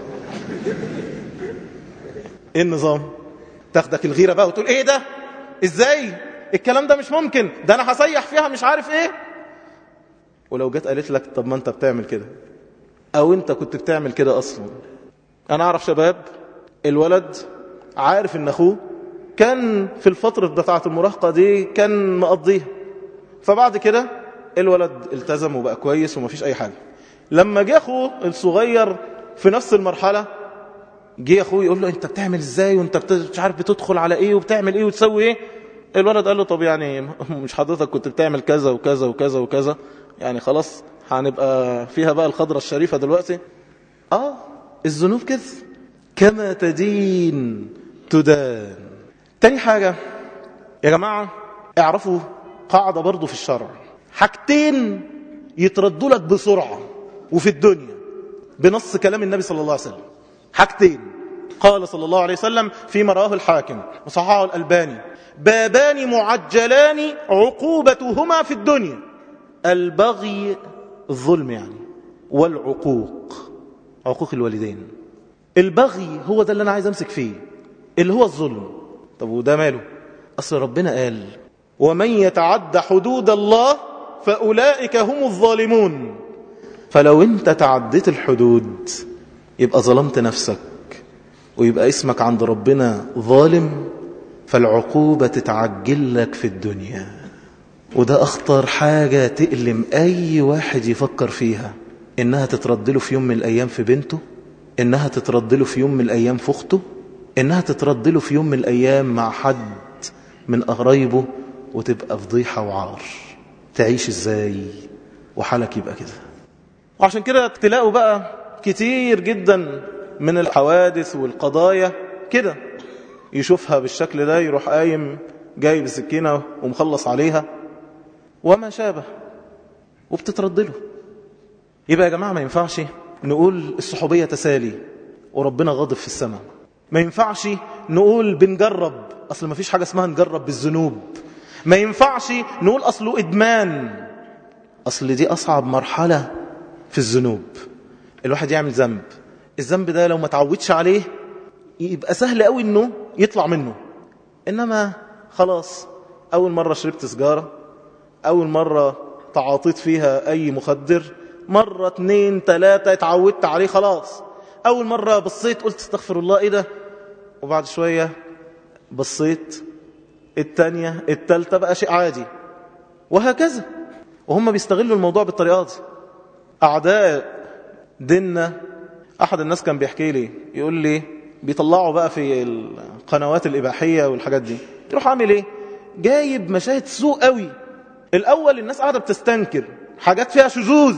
إيه النظام؟ تاخدك الغيرة بقى وتقول إيه ده؟ إزاي؟ الكلام ده مش ممكن، ده أنا هسيح فيها مش عارف إيه. ولو جت قالت لك طب ما أنت بتعمل كده، أو أنت كنت بتعمل كده أصلا. أنا أعرف شباب الولد عارف إن أخوه كان في الفترة بتاعة المراهقة دي كان مقضيها، فبعد كده الولد التزم وبقى كويس ومفيش أي حاجة. لما جه أخوه الصغير في نفس المرحلة، جه أخوه يقول له أنت بتعمل إزاي وأنت مش عارف بتدخل على إيه وبتعمل إيه وتسوي إيه. الولد قال له طب يعني مش حضرتك كنت بتعمل كذا وكذا وكذا وكذا، يعني خلاص هنبقى فيها بقى الخضرة الشريفة دلوقتي. آه الذنوب كده، كما تدين تدان. تاني حاجة يا جماعة اعرفوا قاعدة برضو في الشرع، حاجتين يتردوا لك بسرعة وفي الدنيا بنص كلام النبي صلى الله عليه وسلم. حاجتين قال صلى الله عليه وسلم فيما رواه الحاكم وصححه الألباني: بابان معجلان عقوبتهما في الدنيا، البغي الظلم يعني، والعقوق عقوق الوالدين. البغي هو ده اللي أنا عايز أمسك فيه، اللي هو الظلم. طب وده ماله؟ أصل ربنا قال ومن يتعد حدود الله فأولئك هم الظالمون. فلو انت تعديت الحدود يبقى ظلمت نفسك، ويبقى اسمك عند ربنا ظالم، فالعقوبة تتعجل لك في الدنيا. وده أخطر حاجة تألم أي واحد يفكر فيها، إنها تتردله في يوم من الأيام في بنته، إنها تتردله في يوم من الأيام في أخته، إنها تتردله في يوم من الأيام مع حد من قرايبه، وتبقى فضيحة وعار. تعيش إزاي وحالك يبقى كده؟ وعشان كده تلاقوا بقى كتير جدا من الحوادث والقضايا كده، يشوفها بالشكل ده يروح قايم جايب السكينة ومخلص عليها وما شابه، وبتتردله. يبقى يا جماعة ما ينفعش نقول الصحوبية تسالي وربنا غاضب في السماء. ما ينفعش نقول بنجرب، أصل ما فيش حاجة اسمها نجرب بالذنوب. ما ينفعش نقول أصله إدمان، أصل دي أصعب مرحلة في الذنوب. الواحد يعمل ذنب، الذنب ده لو ما تعودش عليه يبقى سهل قوي إنه يطلع منه. إنما خلاص أول مرة شربت سجارة، أول مرة تعاطيت فيها أي مخدر، مرة اتنين تلاتة اتعودت عليه خلاص. أول مرة بصيت قلت استغفر الله إيه ده، وبعد شوية بصيت التانية التالتة بقى شيء عادي، وهكذا. وهم بيستغلوا الموضوع بالطريقة دي. أعداء ديننا، أحد الناس كان بيحكي لي يقول لي بيطلعوا بقى في القنوات الإباحية والحاجات دي، يروح عامل إيه؟ جايب مشاهد سوء قوي. الأول الناس قاعدة بتستنكر حاجات فيها شذوذ،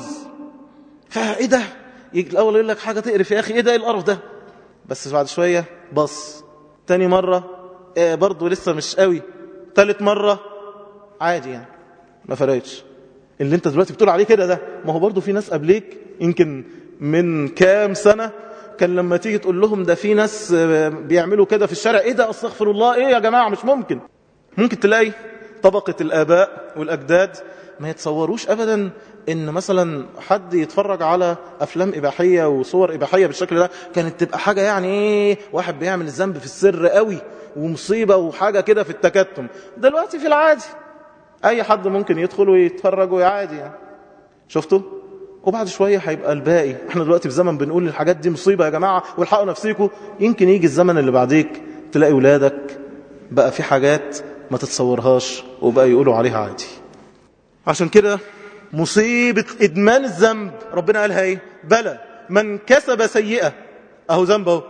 فإيه ده؟ يجي الأول يقول لك حاجة تقرف يا أخي، إيه ده إيه القرف ده؟ بس بعد شوية بص تاني مرة إيه برضو لسه مش قوي، تالت مرة عادي يعني ما فرقتش. اللي انت دلوقتي بتقول عليه كده ده، ما هو برضو في ناس قبليك يمكن من كام سنة كان لما تيجي تقول لهم ده في ناس بيعملوا كده في الشارع، ايه ده استغفر الله، ايه يا جماعة مش ممكن. ممكن تلاقي طبقة الآباء والأجداد ما يتصوروش أبدا إن مثلا حد يتفرج على أفلام إباحية وصور إباحية بالشكل ده، كانت تبقى حاجة يعني إيه، واحد بيعمل الذنب في السر قوي ومصيبة وحاجة كده في التكتم. دلوقتي في العادي أي حد ممكن يدخل ويتفرج ويعادي يعني. شفتوا؟ وبعد شوية هيبقى الباقي. احنا دلوقتي في زمن بنقول الحاجات دي مصيبة يا جماعة والحقوا نفسيكم، يمكن يجي الزمن اللي بعديك تلاقي ولادك بقى في حاجات ما تتصورهاش وبقى يقولوا عليها عادي. عشان كده مصيبة إدمان الذنب ربنا قالها إيه؟ بلى من كسب سيئة أهو ذنبه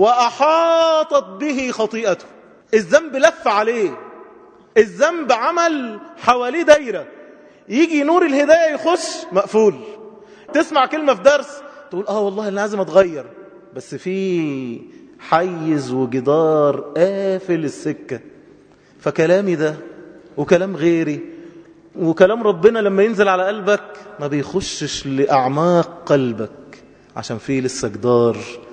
وأحاطت به خطيئته. الذنب لف عليه، الذنب عمل حواليه دايرة، يجي نور الهداية يخش مقفول. تسمع كلمة في درس تقول آه والله أنا لازم أتغير، بس في حيز وجدار قافل السكة. فكلامي ده وكلام غيري وكلام ربنا لما ينزل على قلبك ما بيخشش لأعماق قلبك، عشان فيه لسه جدار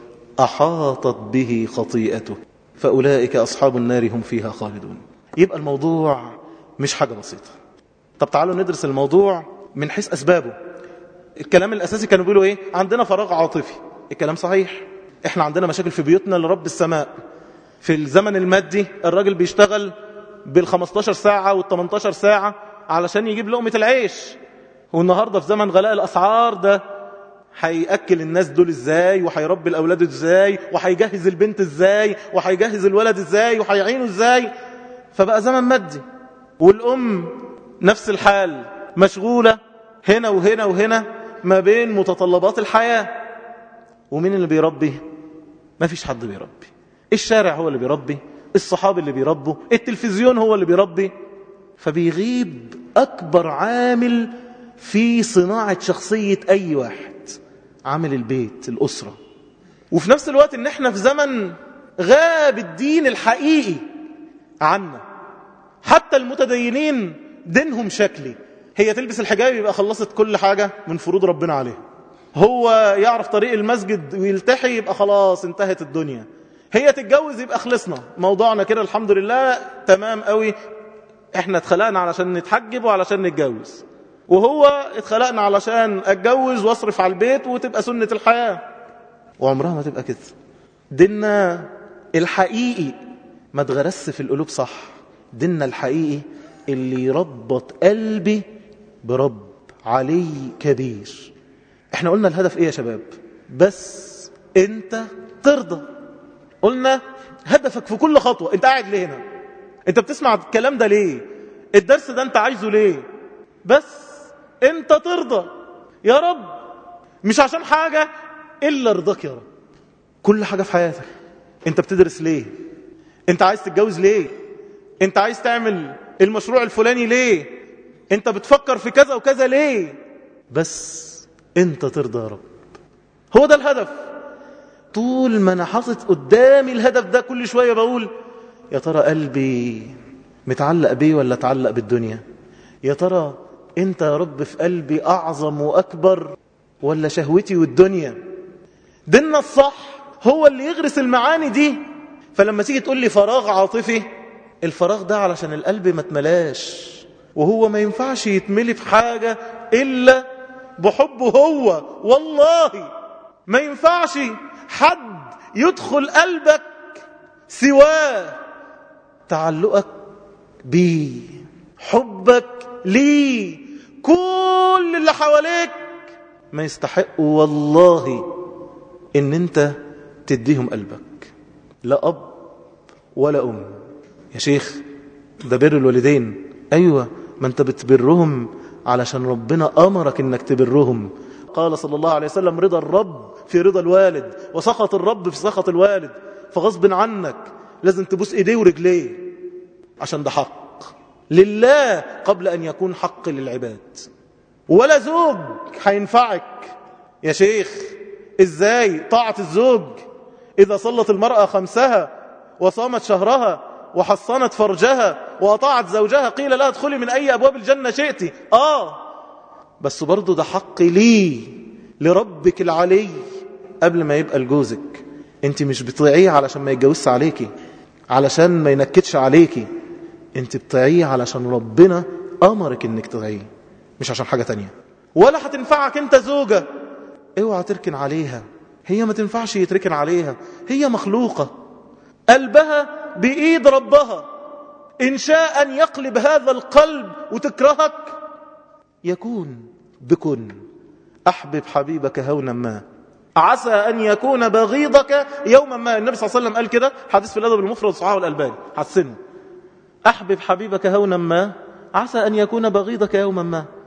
أحاطت به خطيئته فأولئك أصحاب النار هم فيها خالدون. يبقى الموضوع مش حاجة بسيطة. طب تعالوا ندرس الموضوع من حيث أسبابه. الكلام الأساسي كانوا بيقولوا إيه؟ عندنا فراغ عاطفي. الكلام صحيح، إحنا عندنا مشاكل في بيوتنا لرب السماء. في الزمن المادي الراجل بيشتغل بالخمستاشر ساعة والتمنتاشر ساعة علشان يجيب لقمة العيش، والنهاردة في زمن غلاء الأسعار ده هيأكل الناس دول ازاي، وهيربي الأولاد ازاي، وهيجهز البنت ازاي، وهيجهز الولد ازاي، وهيعينه ازاي. فبقى زمن مادي. والأم نفس الحال، مشغولة هنا وهنا وهنا ما بين متطلبات الحياة. ومين اللي بيربي؟ ما فيش حد بيربي. الشارع هو اللي بيربي، الصحاب اللي بيربوا، التلفزيون هو اللي بيربي. فبيغيب أكبر عامل في صناعة شخصية أي واحد، عامل البيت، الأسرة. وفي نفس الوقت إن احنا في زمن غاب الدين الحقيقي عنا. حتى المتدينين دينهم شكلي، هي تلبس الحجاب يبقى خلصت كل حاجة من فروض ربنا عليها، هو يعرف طريق المسجد ويلتحي يبقى خلاص انتهت الدنيا، هي تتجوز يبقى خلصنا موضوعنا كده الحمد لله تمام قوي، احنا اتخلقنا علشان نتحجب وعلشان نتجوز، وهو اتخلقنا علشان اتجوز واصرف على البيت وتبقى سنة الحياة. وعمرها ما تبقى كده. ديننا الحقيقي ما تغرس في القلوب صح. ديننا الحقيقي اللي يربط قلبي برب علي كبير. احنا قلنا الهدف ايه يا شباب؟ بس انت ترضى. قلنا هدفك في كل خطوة. انت قاعد ليه هنا؟ انت بتسمع الكلام ده ليه؟ الدرس ده انت عايزه ليه؟ بس انت ترضى يا رب، مش عشان حاجة الا رضاك يا رب. كل حاجة في حياتك. انت بتدرس ليه؟ انت عايز تتجوز ليه؟ انت عايز تعمل المشروع الفلاني ليه؟ انت بتفكر في كذا وكذا ليه؟ بس انت ترضى يا رب. هو ده الهدف. طول ما انا حاطط قدامي الهدف ده كل شوية بقول يا ترى قلبي متعلق بيه ولا تعلق بالدنيا؟ يا ترى انت يا رب في قلبي اعظم واكبر ولا شهوتي والدنيا؟ ديننا الصح هو اللي يغرس المعاني دي. فلما تيجي تقول لي فراغ عاطفي، الفراغ ده علشان القلب ما تملاش، وهو ما ينفعش يتملي بحاجة إلا بحبه هو. والله ما ينفعش حد يدخل قلبك سواه. تعلقك بيه، حبك ليه، كل اللي حواليك ما يستحقوا والله ان انت تديهم قلبك. لا اب ولا ام. يا شيخ ده بر الوالدين. ايوه، ما انت بتبرهم علشان ربنا امرك انك تبرهم. قال صلى الله عليه وسلم رضا الرب في رضا الوالد وسخط الرب في سخط الوالد. فغصب عنك لازم تبوس ايديه ورجليه، عشان ده حق لله قبل ان يكون حق للعباد. ولا زوج هينفعك يا شيخ. ازاي طاعة الزوج؟ اذا صلت المرأة خمسها وصامت شهرها وحصنت فرجها وأطاعت زوجها قيل لها ادخلي من أي أبواب الجنة شئتي. آه بس برضو ده حق لي لربك العلي قبل ما يبقى لجوزك. انت مش بتطيعيه علشان ما يتجوزش عليكي، علشان ما ينكدش عليكي. انت بتطيعيه علشان ربنا أمرك انك تطيعيه، مش عشان حاجة تانية. ولا هتنفعك انت زوجة، اوعى تركن عليها. هي ما تنفعش يتركن عليها، هي مخلوقة قلبها بإيد ربها. إن شاء أن يقلب هذا القلب وتكرهك يكون بكن. أحبب حبيبك هونا ما عسى أن يكون بغيضك يوما ما. النبي صلى الله عليه وسلم قال كده، حديث في الأدب المفرد صححه الألباني حسنه. أحبب حبيبك هونا ما عسى أن يكون بغيضك يوما ما.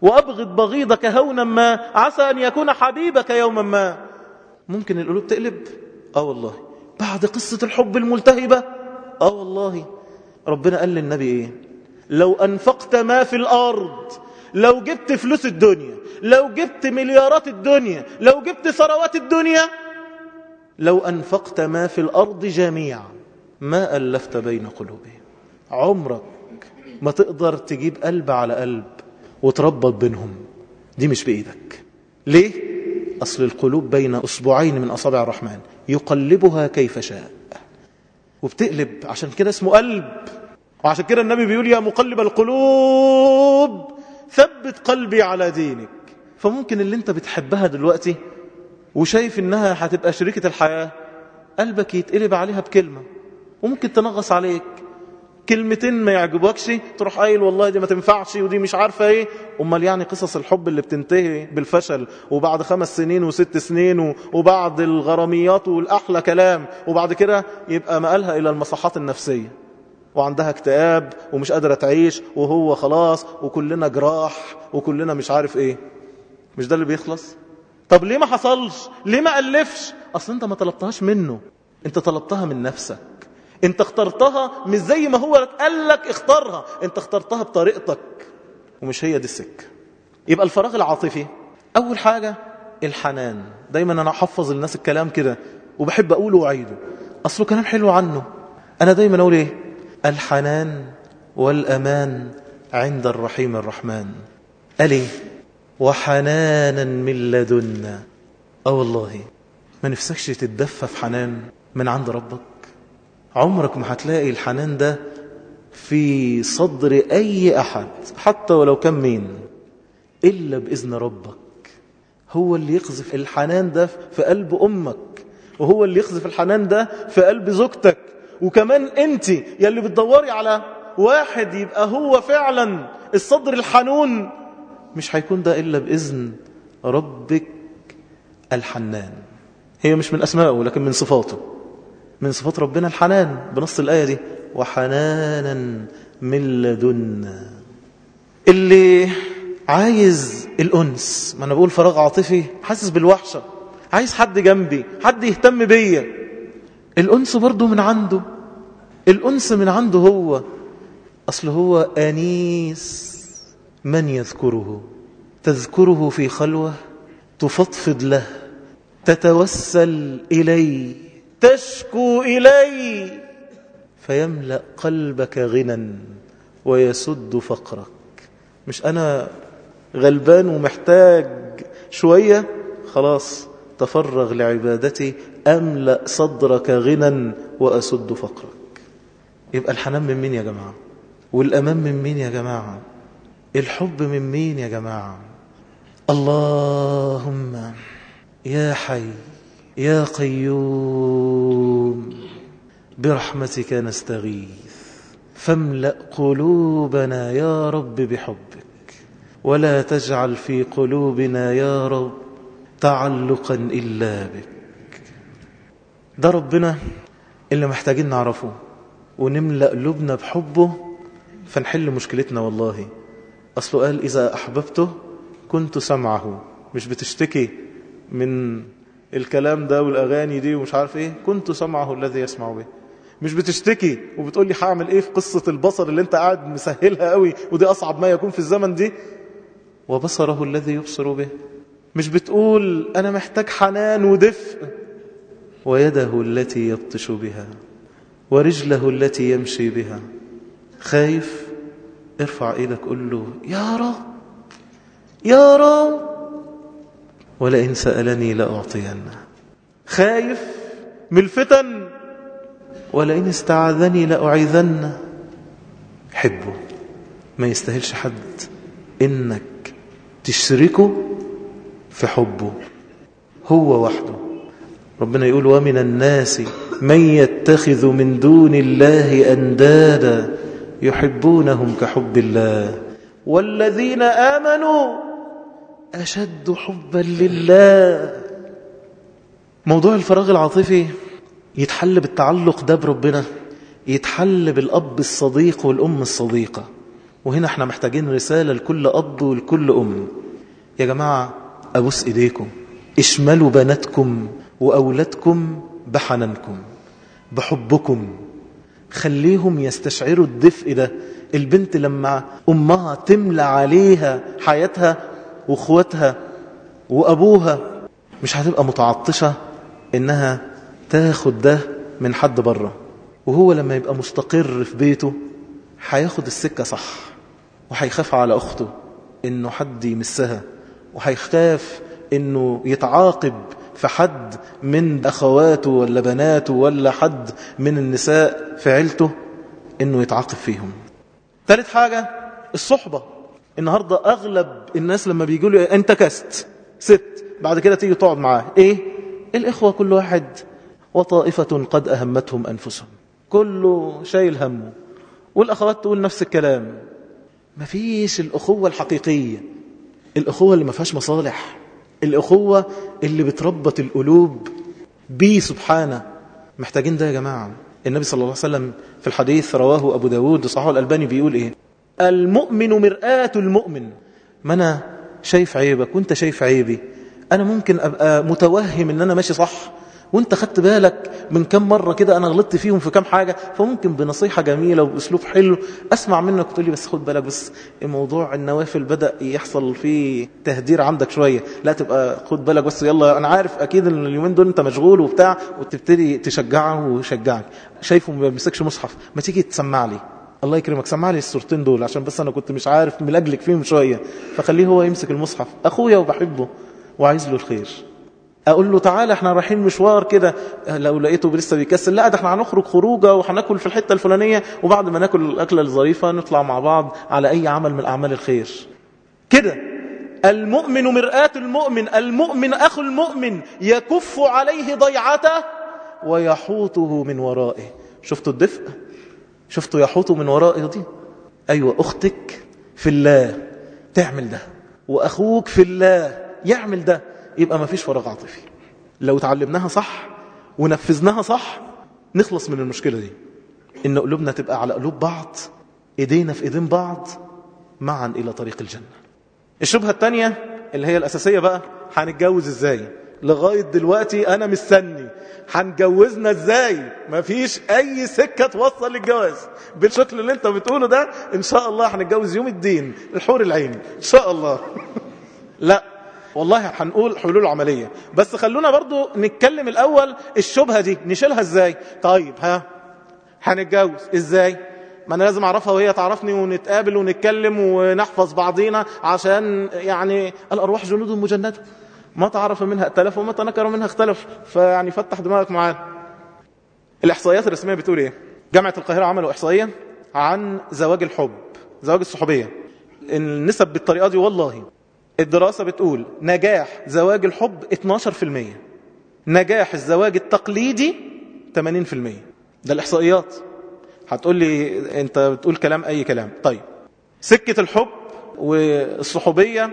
وأبغض بغيضك هونا ما عسى أن يكون حبيبك يوما ما. ممكن القلوب تقلب؟ آه والله. بعد قصة الحب الملتهبة؟ آه والله. ربنا قال للنبي إيه؟ لو أنفقت ما في الأرض، لو جبت فلوس الدنيا، لو جبت مليارات الدنيا، لو جبت ثروات الدنيا، لو أنفقت ما في الأرض جميعا ما ألفت بين قلوبهم. عمرك ما تقدر تجيب قلب على قلب وتربط بينهم، دي مش بإيدك. ليه؟ أصل القلوب بين أصبعين من أصابع الرحمن يقلبها كيف شاء، وبتقلب. عشان كده اسمه قلب. وعشان كده النبي بيقول يا مقلب القلوب ثبت قلبي على دينك. فممكن اللي انت بتحبها دلوقتي وشايف انها هتبقى شريكة الحياة، قلبك يتقلب عليها بكلمة، وممكن تنغص عليك كلمتين ما يعجبكش تروح قايل والله دي ما تنفعش ودي مش عارفة ايه. امال يعني قصص الحب اللي بتنتهي بالفشل وبعد خمس سنين وست سنين وبعد الغراميات والأحلى كلام، وبعد كده يبقى مقالها إلى المصحات النفسية وعندها اكتئاب ومش قادرة تعيش وهو خلاص وكلنا جراح وكلنا مش عارف ايه. مش ده اللي بيخلص؟ طب ليه ما حصلش؟ ليه ما ألفش؟ أصل انت ما طلبتهاش منه، انت طلبتها من نفسك. انت اخترتها مش زي ما هو قال لك اختارها، انت اخترتها بطريقتك ومش هي دي السكة. يبقى الفراغ العاطفي أول حاجة الحنان. دايما أنا أحفظ الناس الكلام كده وبحب أقوله وأعيده، أصله كلام حلو عنه. أنا دايما أقول إيه؟ الحنان والأمان عند الرحيم الرحمن. قال إيه؟ وحنانا من لدنا. أه والله ما نفسكش تتدفى في حنان من عند ربك؟ عمرك ما هتلاقي الحنان ده في صدر أي أحد حتى ولو كان مين إلا بإذن ربك. هو اللي يقذف الحنان ده في قلب أمك، وهو اللي يقذف الحنان ده في قلب زوجتك. وكمان أنت يلي بتدوري على واحد يبقى هو فعلا الصدر الحنون، مش هيكون ده إلا بإذن ربك الحنان. هي مش من أسمائه لكن من صفاته، من صفات ربنا الحنان بنص الآية دي وحنانا من لدنا. اللي عايز الأنس، ما أنا بقول فراغ عاطفي، حاسس بالوحشة، عايز حد جنبي، حد يهتم بيا، الأنس برضو من عنده، الأنس من عنده هو. أصل هو أنيس من يذكره، تذكره في خلوة، تفضفض له، تتوسل إليه، تشكو إليه، فيملأ قلبك غنى ويسد فقرك. مش أنا غلبان ومحتاج شوية، خلاص تفرغ لعبادتي أملأ صدرك غنى وأسد فقرك. يبقى الحنان من مين يا جماعة؟ والأمان من مين يا جماعة؟ الحب من مين يا جماعة؟ اللهم يا حي يا قيوم برحمتك نستغيث، فاملأ قلوبنا يا رب بحبك، ولا تجعل في قلوبنا يا رب تعلقا إلا بك. ده ربنا اللي محتاجين نعرفه ونملأ قلوبنا بحبه فنحل مشكلتنا. والله أصله قال إذا أحببته كنت سمعه، مش بتشتكي من الكلام ده والأغاني دي ومش عارف إيه، كنت سمعه الذي يسمع به. مش بتشتكي وبتقول لي هعمل إيه في قصة البصر اللي انت قاعد مسهلها قوي ودي أصعب ما يكون في الزمن دي، وبصره الذي يبصر به. مش بتقول أنا محتاج حنان ودفء، ويده التي يبطش بها ورجله التي يمشي بها. خايف؟ ارفع ايدك قل له يا رب يا رب ولئن سألني لأعطينه. خايف من الفتن؟ ولئن استعاذني لأعيذنه. حبه، ما يستاهلش حد إنك تشركه في حبه، هو وحده. ربنا يقول ومن الناس من يتخذ من دون الله أندادا يحبونهم كحب الله والذين آمنوا أشد حبا لله. موضوع الفراغ العاطفي يتحل بالتعلق ده بربنا، يتحل بالأب الصديق والأم الصديقة. وهنا احنا محتاجين رسالة لكل أب ولكل أم. يا جماعة أبوس إيديكم، اشملوا بناتكم وأولادكم بحنانكم بحبكم، خليهم يستشعروا الدفء ده. البنت لما أمها تملى عليها حياتها وأخواتها وأبوها مش هتبقى متعطشة إنها تاخد ده من حد بره. وهو لما يبقى مستقر في بيته هياخد السكة صح، وهيخاف على أخته إنه حد يمسها، وهيخاف إنه يتعاقب في حد من أخواته ولا بناته ولا حد من النساء في عيلته إنه يتعاقب فيهم. ثالث حاجة الصحبة. النهاردة أغلب الناس لما بيقولوا أنت كست ست بعد كده تيجي تقعد معاه إيه؟ الإخوة كل واحد وطائفة قد أهمتهم أنفسهم، كله شايل همه، والأخوات تقول نفس الكلام. مفيش الأخوة الحقيقية، الأخوة اللي ما فيهاش مصالح، الأخوة اللي بتربط القلوب بيه سبحانه. محتاجين ده يا جماعة. النبي صلى الله عليه وسلم في الحديث رواه أبو داود وصححه الألباني بيقول إيه؟ المؤمن مرآة المؤمن. ما أنا شايف عيبك وانت شايف عيبي، أنا ممكن أبقى متوهم إن أنا ماشي صح وانت خدت بالك من كم مرة كده أنا غلطت فيهم في كم حاجة، فممكن بنصيحة جميلة وبأسلوب حلو أسمع منك وتقول لي بس خد بالك، بس موضوع النوافل بدأ يحصل فيه تهدير عندك شوية، لا تبقى خد بالك بس، يلا أنا عارف أكيد إن اليومين دول أنت مشغول وبتاع، وتبتدي تشجعه وشجعك. شايفه ما بيمسكش مصحف، ما تيجي تسمع لي، الله يكرمك سمع لي الصورتين دول عشان بس أنا كنت مش عارف ملجلك فيهم شوية، فخليه هو يمسك المصحف، أخويا وبحبه وعايز له الخير. اقول له تعالى احنا رايحين مشوار كده، لو لقيته لسه بيكسل، لا ده احنا هنخرج خروجه وهناكل في الحته الفلانيه، وبعد ما ناكل الاكله الظريفه نطلع مع بعض على اي عمل من اعمال الخير كده. المؤمن مرآة المؤمن، المؤمن اخو المؤمن، يكف عليه ضيعته ويحوطه من ورائه. شفتوا الدفء؟ شفتوا يحوطه من ورائه دي؟ ايوه، اختك في الله تعمل ده، واخوك في الله يعمل ده، يبقى ما فيش فراغ عاطفي. لو تعلمناها صح ونفذناها صح نخلص من المشكلة دي، إن قلوبنا تبقى على قلوب بعض، إيدينا في إيدين بعض، معا إلى طريق الجنة. الشبهة الثانية اللي هي الأساسية بقى، هنتجوز إزاي؟ لغاية دلوقتي أنا مستني هنجوزنا إزاي؟ ما فيش أي سكة توصل للجواز بالشكل اللي انت بتقوله ده. إن شاء الله هنتجوز يوم الدين، الحور العين إن شاء الله. لا والله هنقول حلول عملية، بس خلونا برضو نتكلم الأول الشبهة دي نشيلها ازاي. طيب ها هنتجوز ازاي؟ ما أنا لازم أعرفها وهي تعرفني، ونتقابل ونتكلم ونحفظ بعضينا، عشان يعني الأرواح جنود مجندة، ما تعرف منها ائتلف وما تنكر منها اختلف، فيعني فتح دماغك معانا. الإحصائيات الرسمية بتقول إيه؟ جامعة القاهرة عملوا إحصائية عن زواج الحب، زواج الصحوبية، النسب بالطريقة دي. والله الدراسة بتقول نجاح زواج الحب اتناشر في المية، نجاح الزواج التقليدي ثمانين في المية. ده الإحصائيات. هتقول لي انت بتقول كلام أي كلام. طيب سكة الحب والصحوبية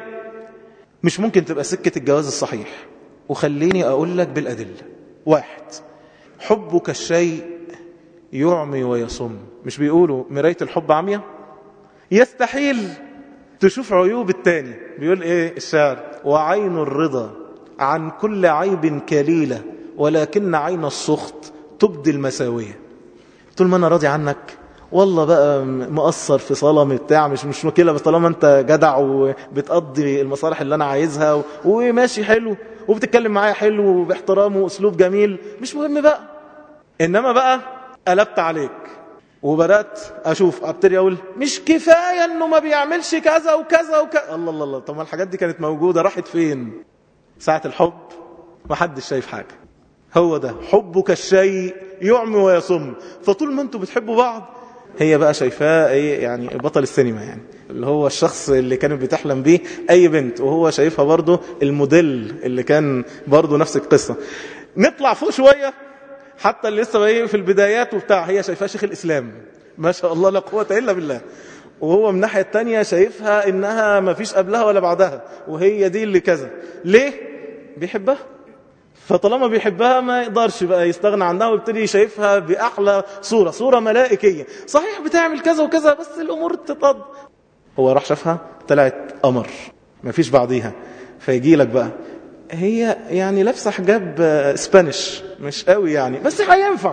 مش ممكن تبقى سكة الجواز الصحيح، وخليني أقول لك بالأدلة. واحد، حبك الشيء يعمي ويصم. مش بيقولوا مراية الحب عمية؟ يستحيل تشوف عيوب التاني. بيقول ايه الشاعر؟ وعين الرضا عن كل عيب كليلة، ولكن عين السخط تبدي المساوية. طول ما انا راضي عنك والله بقى مقصر في صلاة بتاع مش مش مشكلة، بس طالما انت جدع وبتقضي المصالح اللي انا عايزها وماشي حلو وبتتكلم معايا حلو وباحترام واسلوب جميل، مش مهم بقى. انما بقى قلبت عليك وبدأت أشوف، أبتدي أقول مش كفاية أنه ما بيعملش كذا وكذا وكذا. الله الله الله، طب ما الحاجات دي كانت موجودة، راحت فين؟ ساعة الحب ما حدش شايف حاجة. هو ده حبك الشيء يعمي ويصم. فطول ما انتوا بتحبوا بعض هي بقى شايفاه ايه؟ يعني بطل السينما، يعني اللي هو الشخص اللي كانت بتحلم بيه أي بنت، وهو شايفها برضو الموديل اللي كان برضو نفس القصة. نطلع فوق شوية، حتى اللي لسه بقى في البدايات وبتاع، هي شايفاه شيخ الإسلام ما شاء الله لا قوة إلا بالله، وهو من الناحية التانية شايفها إنها ما فيش قبلها ولا بعدها، وهي دي اللي كذا. ليه؟ بيحبها. فطالما بيحبها ما يقدرش بقى يستغنى عنها، ويبتدي شايفها بأحلى صورة، صورة ملائكية. صحيح بتعمل كذا وكذا، بس الأمور تطد. هو راح شافها طلعت قمر مفيش بعضيها، فيجي لك بقى هي يعني لابسه حجاب اسبانيش مش قوي يعني بس هينفع،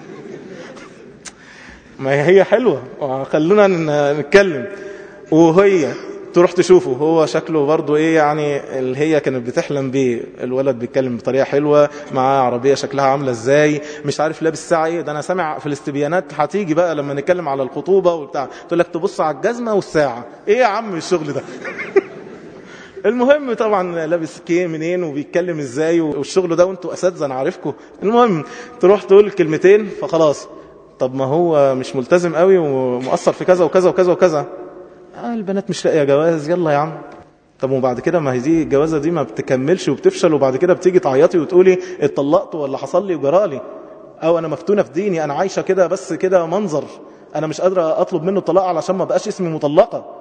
ما هي حلوه خلونا نتكلم، وهي تروح تشوفه هو شكله برضو ايه يعني اللي هي كانت بتحلم بيه، الولد بيتكلم بطريقه حلوه، معاه عربيه شكلها عامله ازاي، مش عارف لابس ساعه ايه، ده انا سامع في الاستبيانات هتيجي بقى لما نتكلم على الخطوبه وبتاع تقول لك تبص على الجزمه والساعه، ايه يا عم الشغل ده؟ المهم طبعا لابس كيه منين وبيتكلم ازاي والشغل ده، وانتوا اساتذه انا عارفكم. المهم تروح تقول كلمتين فخلاص، طب ما هو مش ملتزم قوي ومؤثر في كذا وكذا وكذا وكذا، آه البنات مش لاقيه جواز، يلا يا عم. طب وبعد كده ما هي دي الجوازه دي ما بتكملش وبتفشل، وبعد كده بتيجي تعيطي وتقولي اتطلقت ولا حصل لي وجرالي، او انا مفتونه في ديني، انا عايشه كده بس كده منظر، انا مش قادره اطلب منه الطلاق علشان ما بقاش اسمي مطلقه.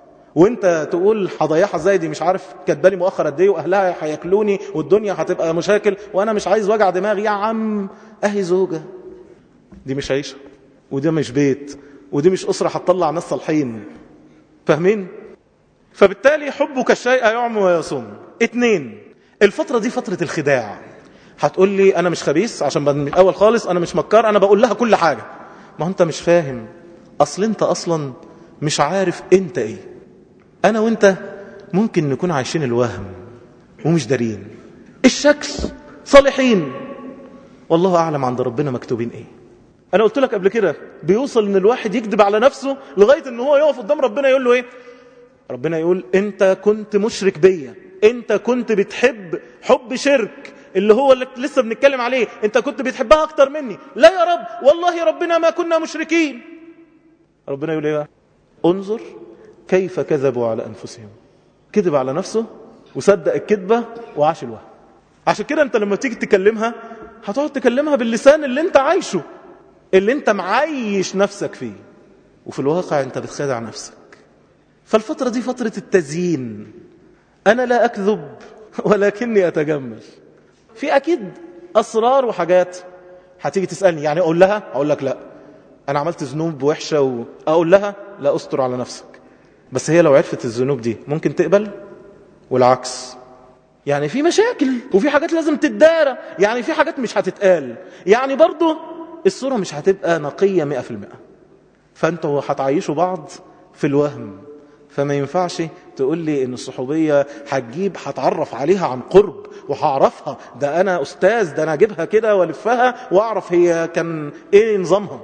وانت تقول هضيعها ازاي دي، مش عارف كاتبالي مؤخر قد ايه واهلها هياكلوني والدنيا هتبقى مشاكل وانا مش عايز وجع دماغ. يا عم اهي زوجه، دي مش عيشه، ودي مش بيت، ودي مش اسره هتطلع ناس صالحين، فاهمين؟ فبالتالي حبك الشيء يعم ويصم. اتنين، الفتره دي فتره الخداع. هتقول لي انا مش خبيث عشان من الاول خالص انا مش مكار، انا بقول لها كل حاجه. ما انت مش فاهم، اصل انت اصلا مش عارف انت ايه. انا وانت ممكن نكون عايشين الوهم ومش دارين، الشكل صالحين، والله اعلم عند ربنا مكتوبين ايه. انا قلت لك قبل كده بيوصل ان الواحد يكذب على نفسه لغايه ان هو يقف قدام ربنا يقول له ايه؟ ربنا يقول انت كنت مشرك بيا، انت كنت بتحب حب شرك اللي هو اللي لسه بنتكلم عليه، انت كنت بتحبها اكتر مني. لا يا رب والله ربنا ما كنا مشركين. ربنا يقول ايه؟ انظر كيف كذبوا على أنفسهم. كذب على نفسه وصدق الكذبة وعاش الوهم. عشان كده انت لما تيجي تكلمها هتقعد تكلمها باللسان اللي انت عايشه، اللي انت معايش نفسك فيه، وفي الواقع انت بتخدع نفسك. فالفترة دي فترة التزيين. أنا لا أكذب ولكني أتجمل. في أكيد أسرار وحاجات هتيجي تسألني يعني أقول لها، أقول لك لا أنا عملت ذنوب وحشة، وأقول لها لا أستر على نفسك. بس هي لو عرفت الذنوب دي ممكن تقبل، والعكس. يعني في مشاكل وفي حاجات لازم تتدارى، يعني في حاجات مش هتتقال، يعني برضو الصورة مش هتبقى نقية مئة في المئة. فأنتوا هتعيشوا بعض في الوهم. فما ينفعش تقول لي ان الصحوبية هتجيب هتعرف عليها عن قرب وهعرفها، ده انا استاذ، ده انا اجيبها كده والفها واعرف هي كان ايه نظامها.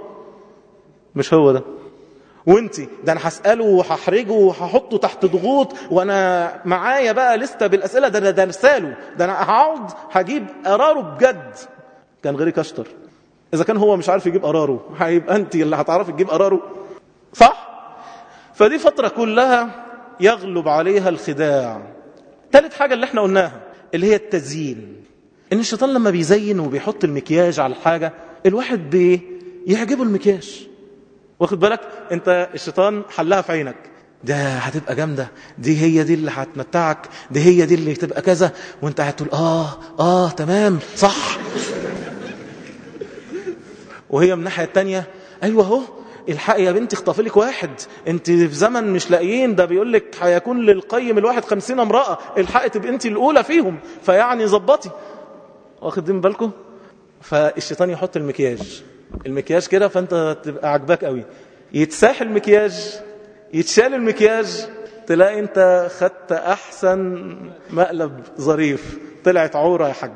مش هو ده. وانتي ده انا هسأله وهحرجه وهحطه تحت ضغوط، وانا معايا بقى لستة بالاسئلة، ده انا درساله، ده انا هقعد هجيب قراره بجد. كان غيرك اشطر. اذا كان هو مش عارف يجيب قراره هيبقى انتي اللي هتعرفي تجيب قراره، صح؟ فدي فترة كلها يغلب عليها الخداع. ثالث حاجة اللي احنا قلناها اللي هي التزيين. ان الشيطان لما بيزين وبيحط المكياج على الحاجة الواحد بيعجبه المكياج. واخد بالك انت؟ الشيطان حلها في عينك، ده هتبقى جامدة، دي هي دي اللي هتمتعك، دي هي دي اللي تبقى كذا، وانت هتقول اه اه تمام صح. وهي من الناحية التانية ايوه اهو الحق يا بنتي اخطف لك واحد، انت في زمن مش لاقيين، ده بيقول لك هيكون للقيم الواحد خمسين امرأة، الحق تبقى انت الاولى فيهم، فيعني ظبطي. واخدين بالكم؟ فالشيطان يحط المكياج المكياج كده، فانت تبقى عجباك قوي، يتساح المكياج، يتشال المكياج، تلاقي انت خدت احسن مقلب ظريف، طلعت عورة يا حاج.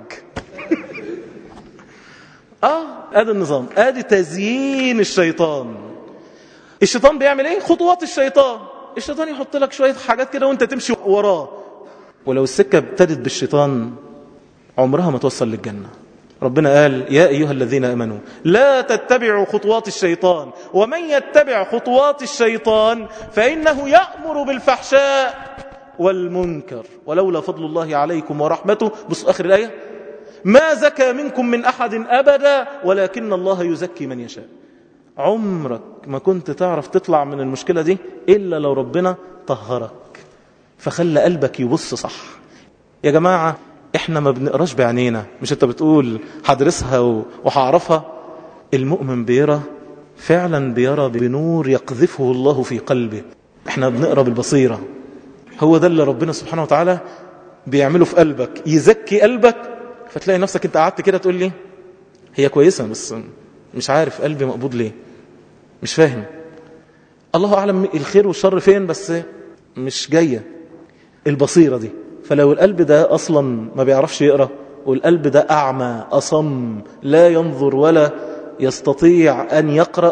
اه ادي النظام، ادي تزيين الشيطان. الشيطان بيعمل ايه؟ خطوات الشيطان. الشيطان يحط لك شوية حاجات كده وانت تمشي وراه. ولو السكة ابتدت بالشيطان عمرها ما توصل للجنة. ربنا قال يا أيها الذين آمنوا لا تتبعوا خطوات الشيطان ومن يتبع خطوات الشيطان فإنه يأمر بالفحشاء والمنكر ولولا فضل الله عليكم ورحمته. بص آخر الآية، ما زكى منكم من أحد أبدا ولكن الله يزكي من يشاء. عمرك ما كنت تعرف تطلع من المشكلة دي إلا لو ربنا طهرك. فخلى قلبك يبص صح. يا جماعة احنا ما بنقراش بعينينا، مش انت بتقول هدرسها وهعرفها. المؤمن بيرى فعلا، بيرى بنور يقذفه الله في قلبه. احنا بنقرأ بالبصيرة. هو ده اللي ربنا سبحانه وتعالى بيعمله في قلبك، يزكي قلبك، فتلاقي نفسك انت قعدت كده تقول لي هي كويسة بس مش عارف قلبي مقبوض ليه، مش فاهم، الله أعلم الخير والشر فين، بس مش جاية البصيرة دي. فلو القلب ده أصلا ما بيعرفش يقرأ، والقلب ده أعمى أصم لا ينظر ولا يستطيع أن يقرأ،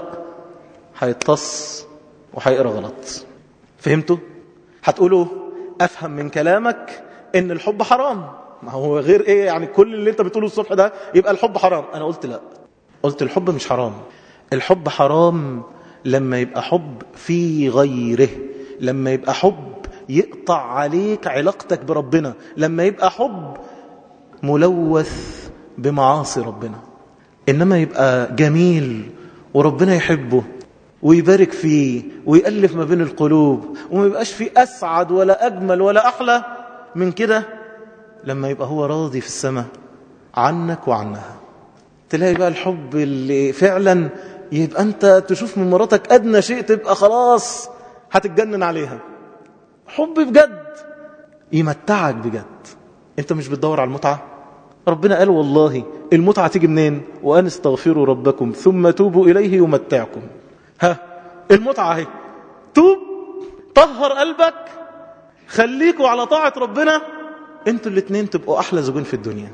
هيتص وهيقرأ غلط. فهمتوا؟ هتقولوا أفهم من كلامك إن الحب حرام، ما هو غير إيه يعني كل اللي أنت بتقوله الصبح ده يبقى الحب حرام. أنا قلت لا، قلت الحب مش حرام. الحب حرام لما يبقى حب في غيره، لما يبقى حب يقطع عليك علاقتك بربنا، لما يبقى حب ملوث بمعاصي ربنا. إنما يبقى جميل وربنا يحبه ويبارك فيه ويألف ما بين القلوب، وما يبقاش فيه أسعد ولا أجمل ولا أحلى من كده لما يبقى هو راضي في السماء عنك وعنها. تلاقي بقى الحب اللي فعلا يبقى أنت تشوف من مراتك أدنى شيء تبقى خلاص هتتجنن عليها. حب بجد يمتعك بجد. أنت مش بتدور على المتعة؟ ربنا قال والله المتعة تيجي منين؟ وأن استغفروا ربكم ثم توبوا إليه يمتعكم. ها المتعة هي توب، طهر قلبك، خليكوا على طاعة ربنا، انتوا الاثنين تبقوا أحلى زوجين في الدنيا.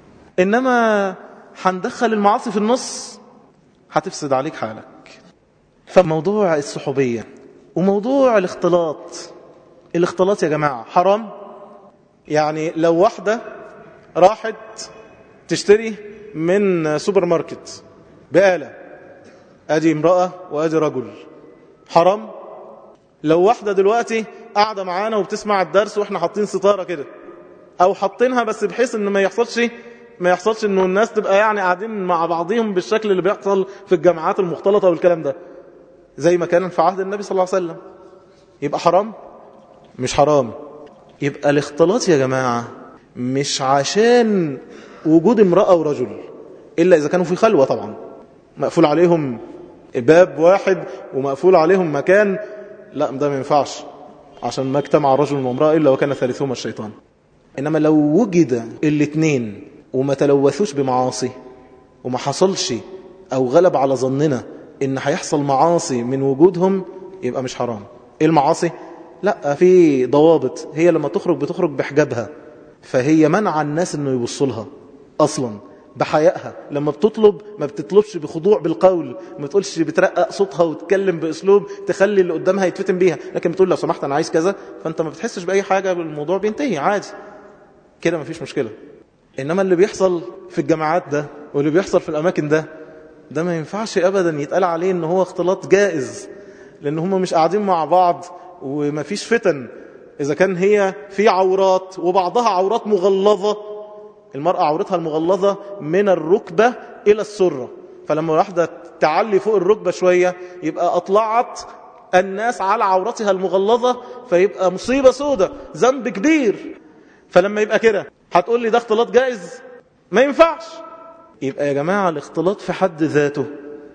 إنما هندخل المعاصي في النص هتفسد عليك حالك. فموضوع الصحوبية وموضوع الاختلاط، الاختلاط يا جماعة حرام. يعني لو واحدة راحت تشتري من سوبر ماركت بقالة، ادي امرأة وادي رجل، حرام. لو واحدة دلوقتي قاعدة معانا وبتسمع الدرس واحنا حاطين ستارة كده، او حاطينها بس بحيث ان ما يحصلش ما يحصلش انه الناس تبقى يعني قاعدين مع بعضهم بالشكل اللي بيحصل في الجامعات المختلطة والكلام ده، زي ما كان في عهد النبي صلى الله عليه وسلم، يبقى حرام؟ مش حرام. يبقى الاختلاط يا جماعة مش عشان وجود امرأة ورجل، إلا إذا كانوا في خلوة طبعا، مقفول عليهم باب واحد ومقفول عليهم مكان، لا ده ما ينفعش، عشان ما اجتمع رجل وامرأة إلا وكان ثالثهما الشيطان. إنما لو وجد الاثنين وما تلوثوش بمعاصي وما حصلش أو غلب على ظننا إن هيحصل معاصي من وجودهم، يبقى مش حرام. إيه المعاصي؟ لا، في ضوابط. هي لما تخرج بتخرج بحجابها، فهي منع الناس إنه يبصوا لها أصلا، بحيائها. لما بتطلب ما بتطلبش بخضوع بالقول، ما بتقولش بترقق صوتها وتتكلم بأسلوب تخلي اللي قدامها يتفتن بيها، لكن بتقول لو سمحت أنا عايز كذا، فأنت ما بتحسش بأي حاجة، الموضوع بينتهي عادي كده، ما فيش مشكلة. إنما اللي بيحصل في الجامعات ده واللي بيحصل في الأماكن ده ده ما ينفعش أبدا يتقال عليه إنه هو اختلاط جائز، لأن هم مش قاعدين مع بعض وما فيش فتن. إذا كان هي في عورات وبعضها عورات مغلظة، المرأة عورتها المغلظة من الركبة إلى السرة، فلما واحدة تعلي فوق الركبة شوية يبقى أطلعت الناس على عورتها المغلظة، فيبقى مصيبة سودة، ذنب كبير. فلما يبقى كده هتقول لي ده اختلاط جائز؟ ما ينفعش. يبقى يا جماعة الاختلاط في حد ذاته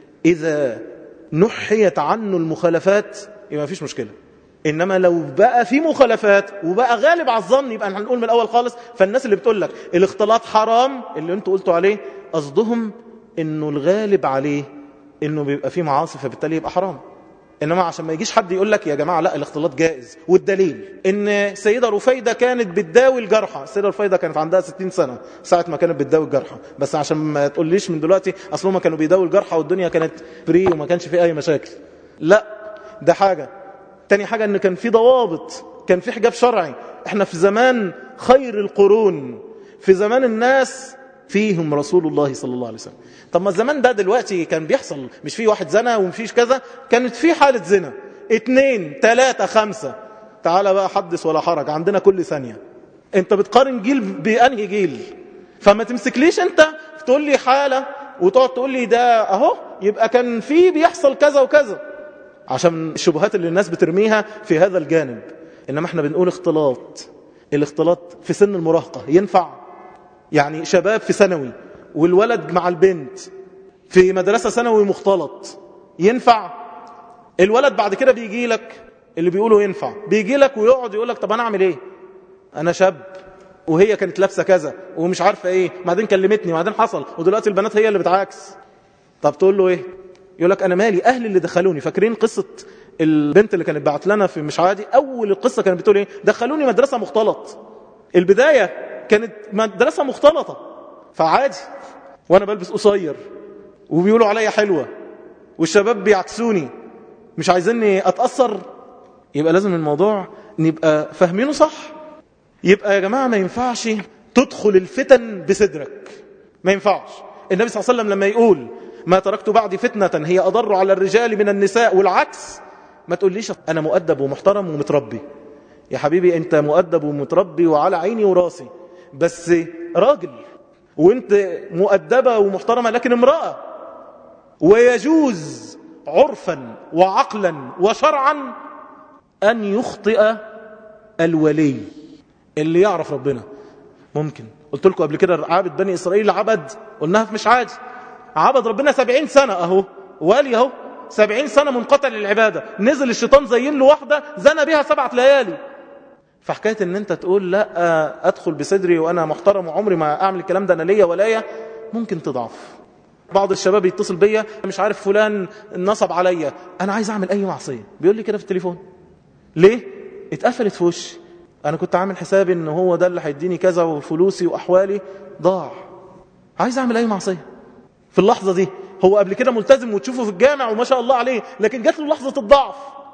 إذا نحيت عنه المخالفات يبقى ما فيش مشكلة. إنما لو بقى في مخالفات وبقى غالب على الظن، يبقى هنقول من الأول خالص. فالناس اللي بتقول لك الاختلاط حرام اللي انتوا قلتوا عليه، قصدهم إنه الغالب عليه إنه بيبقى فيه معاصي، فبالتالي يبقى حرام. إنما عشان ما يجيش حد يقول لك يا جماعة لا الاختلاط جائز، والدليل إن سيدة رفيدة كانت بتداوي الجرحى. السيدة رفيدة كانت عندها ستين سنة ساعة ما كانت بتداوي الجرحى، بس عشان ما تقوليش من دلوقتي أصلهم ما كانوا بيداوي الجرحى والدنيا كانت فري وما كانش فيه أي مشاكل، لا، ده حاجة. تاني حاجة إن كان في ضوابط، كان في حجاب شرعي. احنا في زمان خير القرون، في زمان الناس فيهم رسول الله صلى الله عليه وسلم. طب ما الزمان ده دلوقتي كان بيحصل، مش في واحد زنا ومفيش كذا، كانت في حالة زنا اتنين تلاتة خمسة، تعال بقى حدث ولا حرج، عندنا كل ثانية. انت بتقارن جيل بأنهي جيل؟ فما تمسكليش انت تقول لي حالة وتقعد تقول لي ده اهو يبقى كان في بيحصل كذا وكذا، عشان الشبهات اللي الناس بترميها في هذا الجانب. إنما احنا بنقول اختلاط، الاختلاط في سن المراهقة ينفع؟ يعني شباب في ثانوي والولد مع البنت في مدرسة ثانوي مختلط ينفع؟ الولد بعد كده بيجي لك اللي بيقولوا ينفع، بيجي لك ويقعد يقول لك طب انا اعمل ايه؟ انا شاب وهي كانت لابسه كذا ومش عارفه ايه، بعدين كلمتني وبعدين حصل ودلوقتي البنات هي اللي بتعاكس. طب تقول له ايه؟ يقول لك انا مالي، اهلي اللي دخلوني. فاكرين قصه البنت اللي كانت بعت لنا في مش عادي؟ اول القصه كانت بتقول ايه؟ دخلوني مدرسه مختلط. البدايه كانت مدرسه مختلطه، فعادي وانا بلبس قصير وبيقولوا عليا حلوه والشباب بيعكسوني، مش عايزيني اتاثر. يبقى لازم الموضوع نبقى فاهمينه صح. يبقى يا جماعه ما ينفعش تدخل الفتن بصدرك، ما ينفعش. النبي صلى الله عليه وسلم لما يقول ما تركت بعدي فتنة هي أضر على الرجال من النساء والعكس، ما تقوليش أنا مؤدب ومحترم ومتربي. يا حبيبي أنت مؤدب ومتربي وعلى عيني وراسي، بس راجل، وأنت مؤدبة ومحترمة لكن امرأة. ويجوز عرفا وعقلا وشرعا أن يخطئ الولي اللي يعرف ربنا. ممكن قلت لكم قبل كده عابد بني إسرائيل عبد، قلناها في مش عادي، عبد ربنا سبعين سنة اهو، والي اهو سبعين سنة منقطع للعبادة، نزل الشيطان زين له واحدة زنى بها سبعة ليالي. فحكاية ان انت تقول لا ادخل بصدري وانا محترم وعمري ما اعمل الكلام ده انا ليا ولايا، ممكن تضعف. بعض الشباب يتصل بيا مش عارف فلان نصب عليا، انا عايز اعمل اي معصية، بيقول لي كده في التليفون. ليه؟ اتقفلت في وشي، انا كنت عامل حسابي ان هو ده اللي هيديني كذا وفلوسي واحوالي ضاع، عايز اعمل اي معصية في اللحظة دي. هو قبل كده ملتزم وتشوفه في الجامع وما شاء الله عليه، لكن جات له لحظة الضعف،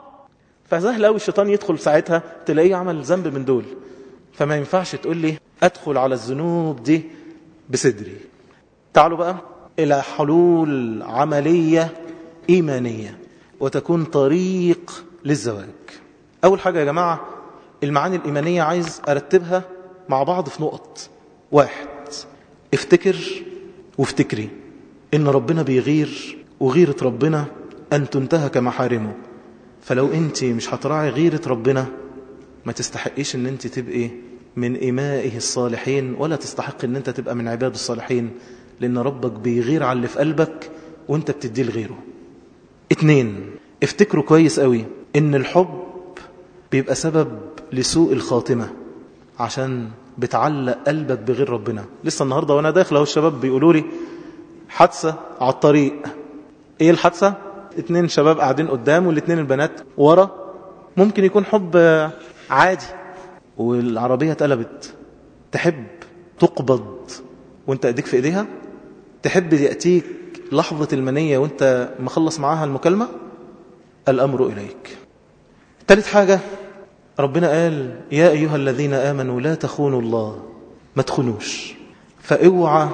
فسهل قوي الشيطان يدخل ساعتها تلاقيه عمل ذنب من دول. فما ينفعش تقول لي ادخل على الذنوب دي بصدري. تعالوا بقى الى حلول عملية ايمانية وتكون طريق للزواج. اول حاجة يا جماعة المعاني الايمانية عايز ارتبها مع بعض في نقط. واحد، افتكر وافتكري إن ربنا بيغير، وغيرة ربنا أن تنتهك محارمه. فلو أنت مش هتراعي غيرة ربنا ما تستحقيش أن أنت تبقي من إمائه الصالحين، ولا تستحق أن أنت تبقى من عباد الصالحين، لأن ربك بيغير على اللي في قلبك وأنت بتديه لغيره. اتنين، افتكروا كويس قوي إن الحب بيبقى سبب لسوء الخاتمة، عشان بتعلق قلبك بغير ربنا. لسه النهاردة وأنا داخل اهو الشباب بيقولوا لي حادثة على الطريق. ايه الحادثة؟ اتنين شباب قاعدين قدام والاتنين البنات ورا. ممكن يكون حب عادي والعربية اتقلبت. تحب تقبض وانت ايديك في ايديها؟ تحب يأتيك لحظة المنية وانت مخلص معاها المكالمة؟ الأمر إليك. ثالث حاجة ربنا قال يا أيها الذين آمنوا لا تخونوا الله، ما تخونوش. فاوعى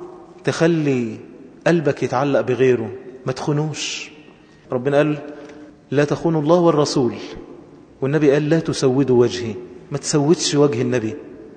تخلي قلبك يتعلق بغيره، ما تخونوش. ربنا قال لا تخونوا الله والرسول، والنبي قال لا تسودوا وجهي، ما تسودش وجه النبي.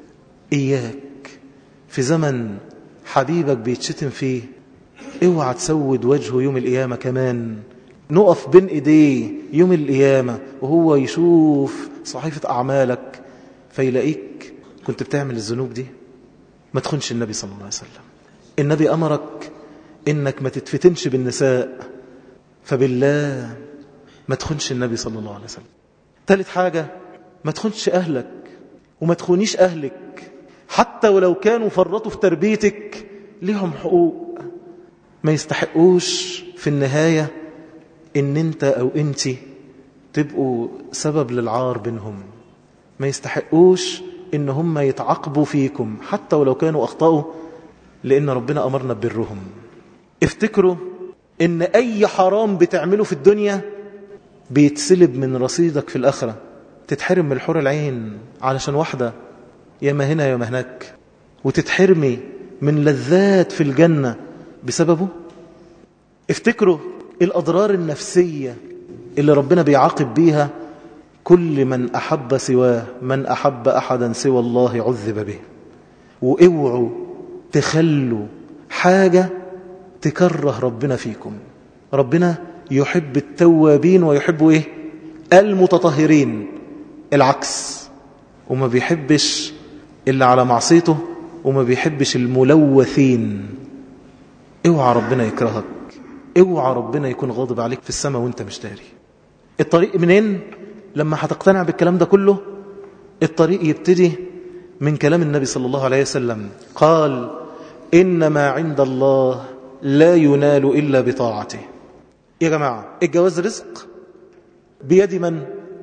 إياك في زمن حبيبك بيتشتم فيه اوعى تسود وجهه يوم القيامة. كمان نقف بين ايديه يوم القيامة وهو يشوف صحيفة أعمالك فيلاقيك كنت بتعمل الذنوب دي. ما تخونش النبي صلى الله عليه وسلم. النبي أمرك إنك ما تتفتنش بالنساء، فبالله ما تخونش النبي صلى الله عليه وسلم. ثالث حاجة ما تخونش أهلك وما تخونيش أهلك، حتى ولو كانوا فرطوا في تربيتك لهم حقوق. ما يستحقوش في النهاية إن أنت أو أنت تبقوا سبب للعار بينهم. ما يستحقوش إن هم يتعاقبوا فيكم حتى ولو كانوا أخطأوا، لأن ربنا أمرنا ببرهم. افتكروا إن أي حرام بتعمله في الدنيا بيتسلب من رصيدك في الآخرة. تتحرم من الحور العين علشان واحدة يا ما هنا يا ما هناك، وتتحرمي من لذات في الجنة بسببه. افتكروا الأضرار النفسية اللي ربنا بيعاقب بيها كل من أحب سواه، من أحب أحدا سوى الله عذب به. واوعوا تخلوا حاجة تكره ربنا فيكم. ربنا يحب التوابين ويحب ايه؟ المتطهرين. العكس، وما بيحبش اللي على معصيته وما بيحبش الملوثين. اوعى ربنا يكرهك، اوعى ربنا يكون غاضب عليك في السماء وانت مش داري. الطريق منين؟ لما هتقتنع بالكلام ده كله الطريق يبتدي من كلام النبي صلى الله عليه وسلم. قال إنما عند الله لا ينال إلا بطاعته. يا جماعة الجواز رزق بيد من؟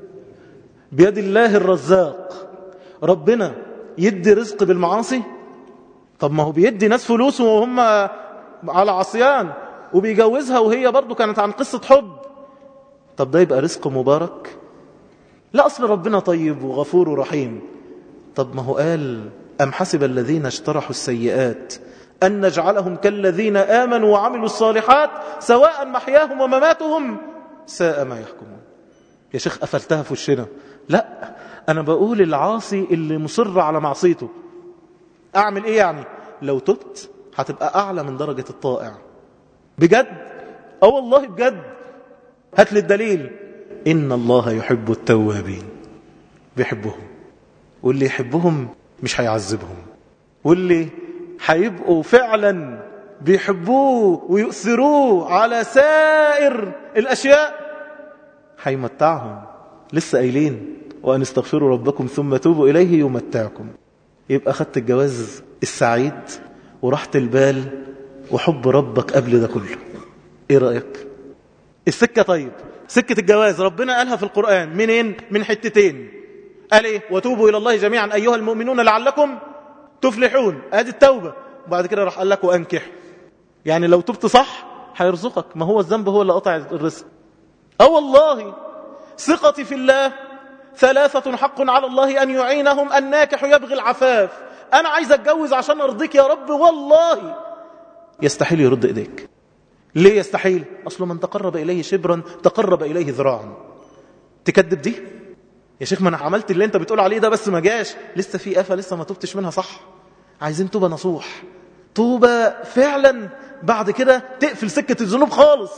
بيد الله الرزاق. ربنا يدي رزق بالمعاصي؟ طب ما هو بيدي ناس فلوس وهم على عصيان وبيجوزها وهي برضو كانت عن قصة حب. طب ده يبقى رزق مبارك؟ لا، أصل ربنا طيب وغفور ورحيم. طب ما هو قال أم حسب الذين اشترحوا السيئات أن نجعلهم كالذين آمنوا وعملوا الصالحات سواء محياهم ومماتهم ساء ما يحكمون. يا شيخ قفلتها في وشنا. لا، أنا بقول العاصي اللي مصر على معصيته أعمل إيه يعني؟ لو تبت هتبقى أعلى من درجة الطائع. بجد؟ أه والله بجد. هات لي الدليل. إن الله يحب التوابين، بيحبهم، واللي يحبهم مش هيعذبهم، واللي هيبقوا فعلا بيحبوه ويؤثروه على سائر الأشياء هيمتعهم. لسه قايلين وأن استغفروا ربكم ثم توبوا إليه يمتعكم. يبقى خدت الجواز السعيد وراحة البال وحب ربك قبل ده كله. ايه رأيك؟ السكة طيب، سكة الجواز ربنا قالها في القرآن منين؟ من حتتين. قال ايه؟ وتوبوا إلى الله جميعا أيها المؤمنون لعلكم تفلحون. ادي التوبة. وبعد كده راح قال لك وأنكح. يعني لو تبت صح هيرزقك. ما هو الذنب هو اللي قطع الرزق. اه والله ثقتي في الله ثلاثة حق على الله أن يعينهم. الناكح يبغي العفاف. أنا عايز أتجوز عشان أرضيك يا رب. والله يستحيل يرد إيديك. ليه يستحيل؟ أصله من تقرب إليه شبرا تقرب إليه ذراعا. تكذب دي يا شيخ؟ ما أنا عملت اللي أنت بتقول عليه ده بس ما جاش. لسه في آفة لسه ما توبتش منها صح. عايزين توبة نصوح، توبة فعلا بعد كده تقفل سكة الذنوب خالص.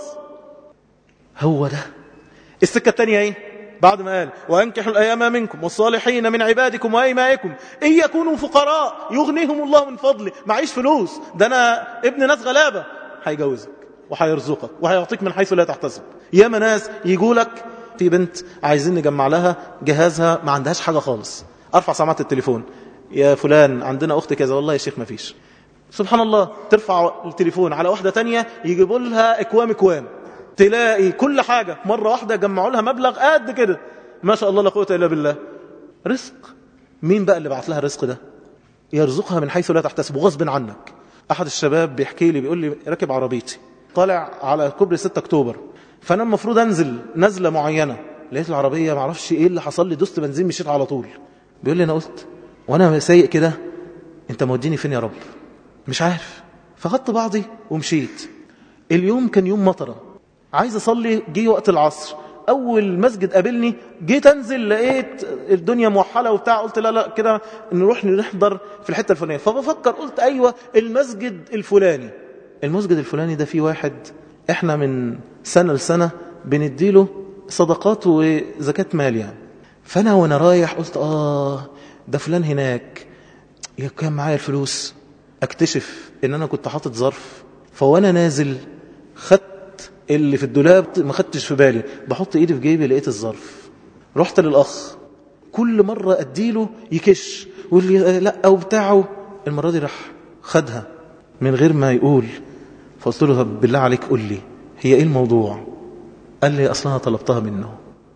هو ده. السكة التانية ايه؟ بعد ما قال وأنكحوا الأيام منكم والصالحين من عبادكم وإمائكم إن يكونوا فقراء يغنيهم الله من فضله. معيش فلوس، ده أنا ابن ناس غلابة. هيجوزك وهيرزقك وهيعطيك من حيث لا تحتسب. يا ناس يقولك في بنت عايزين نجمع لها جهازها ما عندهاش حاجة خالص. أرفع سماعة التليفون، يا فلان عندنا أخت كذا. والله يا شيخ ما فيش. سبحان الله، ترفع التليفون على واحدة تانية يجيبوا لها اكوام اكوام. تلاقي كل حاجة مرة واحدة جمعوا لها مبلغ قد كده. ما شاء الله لا قوة إلا بالله. رزق. مين بقى اللي بعت لها الرزق ده؟ يرزقها من حيث لا تحتسب غصب عنك. أحد الشباب بيحكي لي بيقول لي راكب عربيتي طالع على كوبري ستة أكتوبر، فأنا المفروض أنزل نزلة معينة. لقيت العربية معرفش إيه اللي حصل لي، دوست بنزين مشيت على طول. بيقول لي أنا قلت وأنا سايق كده أنت موديني فين يا رب؟ مش عارف. فخدت بعضي ومشيت. اليوم كان يوم مطرة، عايز أصلي. جه وقت العصر، أول مسجد قابلني جيت أنزل لقيت الدنيا موحلة وبتاع. قلت لا لا كده نروح نحضر في الحتة الفلانية. فبفكر قلت أيوة المسجد الفلاني. المسجد الفلاني ده فيه واحد إحنا من سنة لسنة بنديله صدقات وزكاة مال يعني. فأنا وأنا رايح قلت آه ده فلان هناك كان معايا الفلوس. أكتشف إن أنا كنت حاطط ظرف، فوأنا نازل خدت اللي في الدولاب ما خدتش في بالي، بحط إيدي في جيبي لقيت الظرف. رحت للأخ كل مرة أديله يكش واللي لا أو بتاعه. المرة دي راح خدها من غير ما يقول. فقلت له طب بالله عليك قل لي هي إيه الموضوع؟ قال لي أصلا طلبتها منه.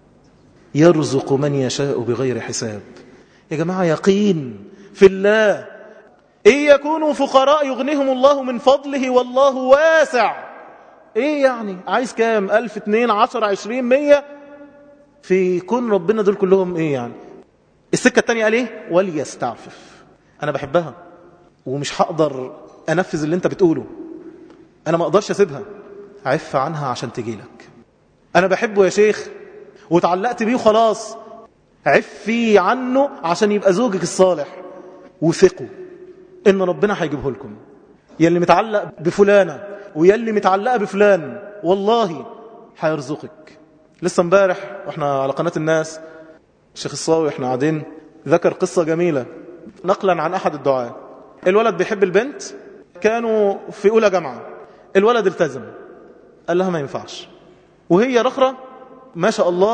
يرزق من يشاء بغير حساب. يا جماعة يقين في الله. إن يكونوا فقراء يغنيهم الله من فضله والله واسع. إيه يعني عايز كام؟ ألف اتنين عشر عشرين مية في كون ربنا دول كلهم إيه يعني؟ السكة التانية قال إيه؟ وليستعفف. أنا بحبها ومش هقدر أنفذ اللي أنت بتقوله. أنا ما أقدرش أسيبها. عف عنها عشان تجيلك. أنا بحبه يا شيخ وتعلقت بيه وخلاص. عفي عنه عشان يبقى زوجك الصالح. وثقوا إن ربنا هيجيبه لكم. يلي متعلق بفلانة ويلي متعلقة بفلان والله هيرزقك. لسه امبارح واحنا على قناة الناس الشيخ الصاوي احنا قاعدين ذكر قصة جميلة نقلا عن أحد الدعاة. الولد بيحب البنت، كانوا في أولى جامعة. الولد التزم، قال لها ما ينفعش. وهي رخرة ما شاء الله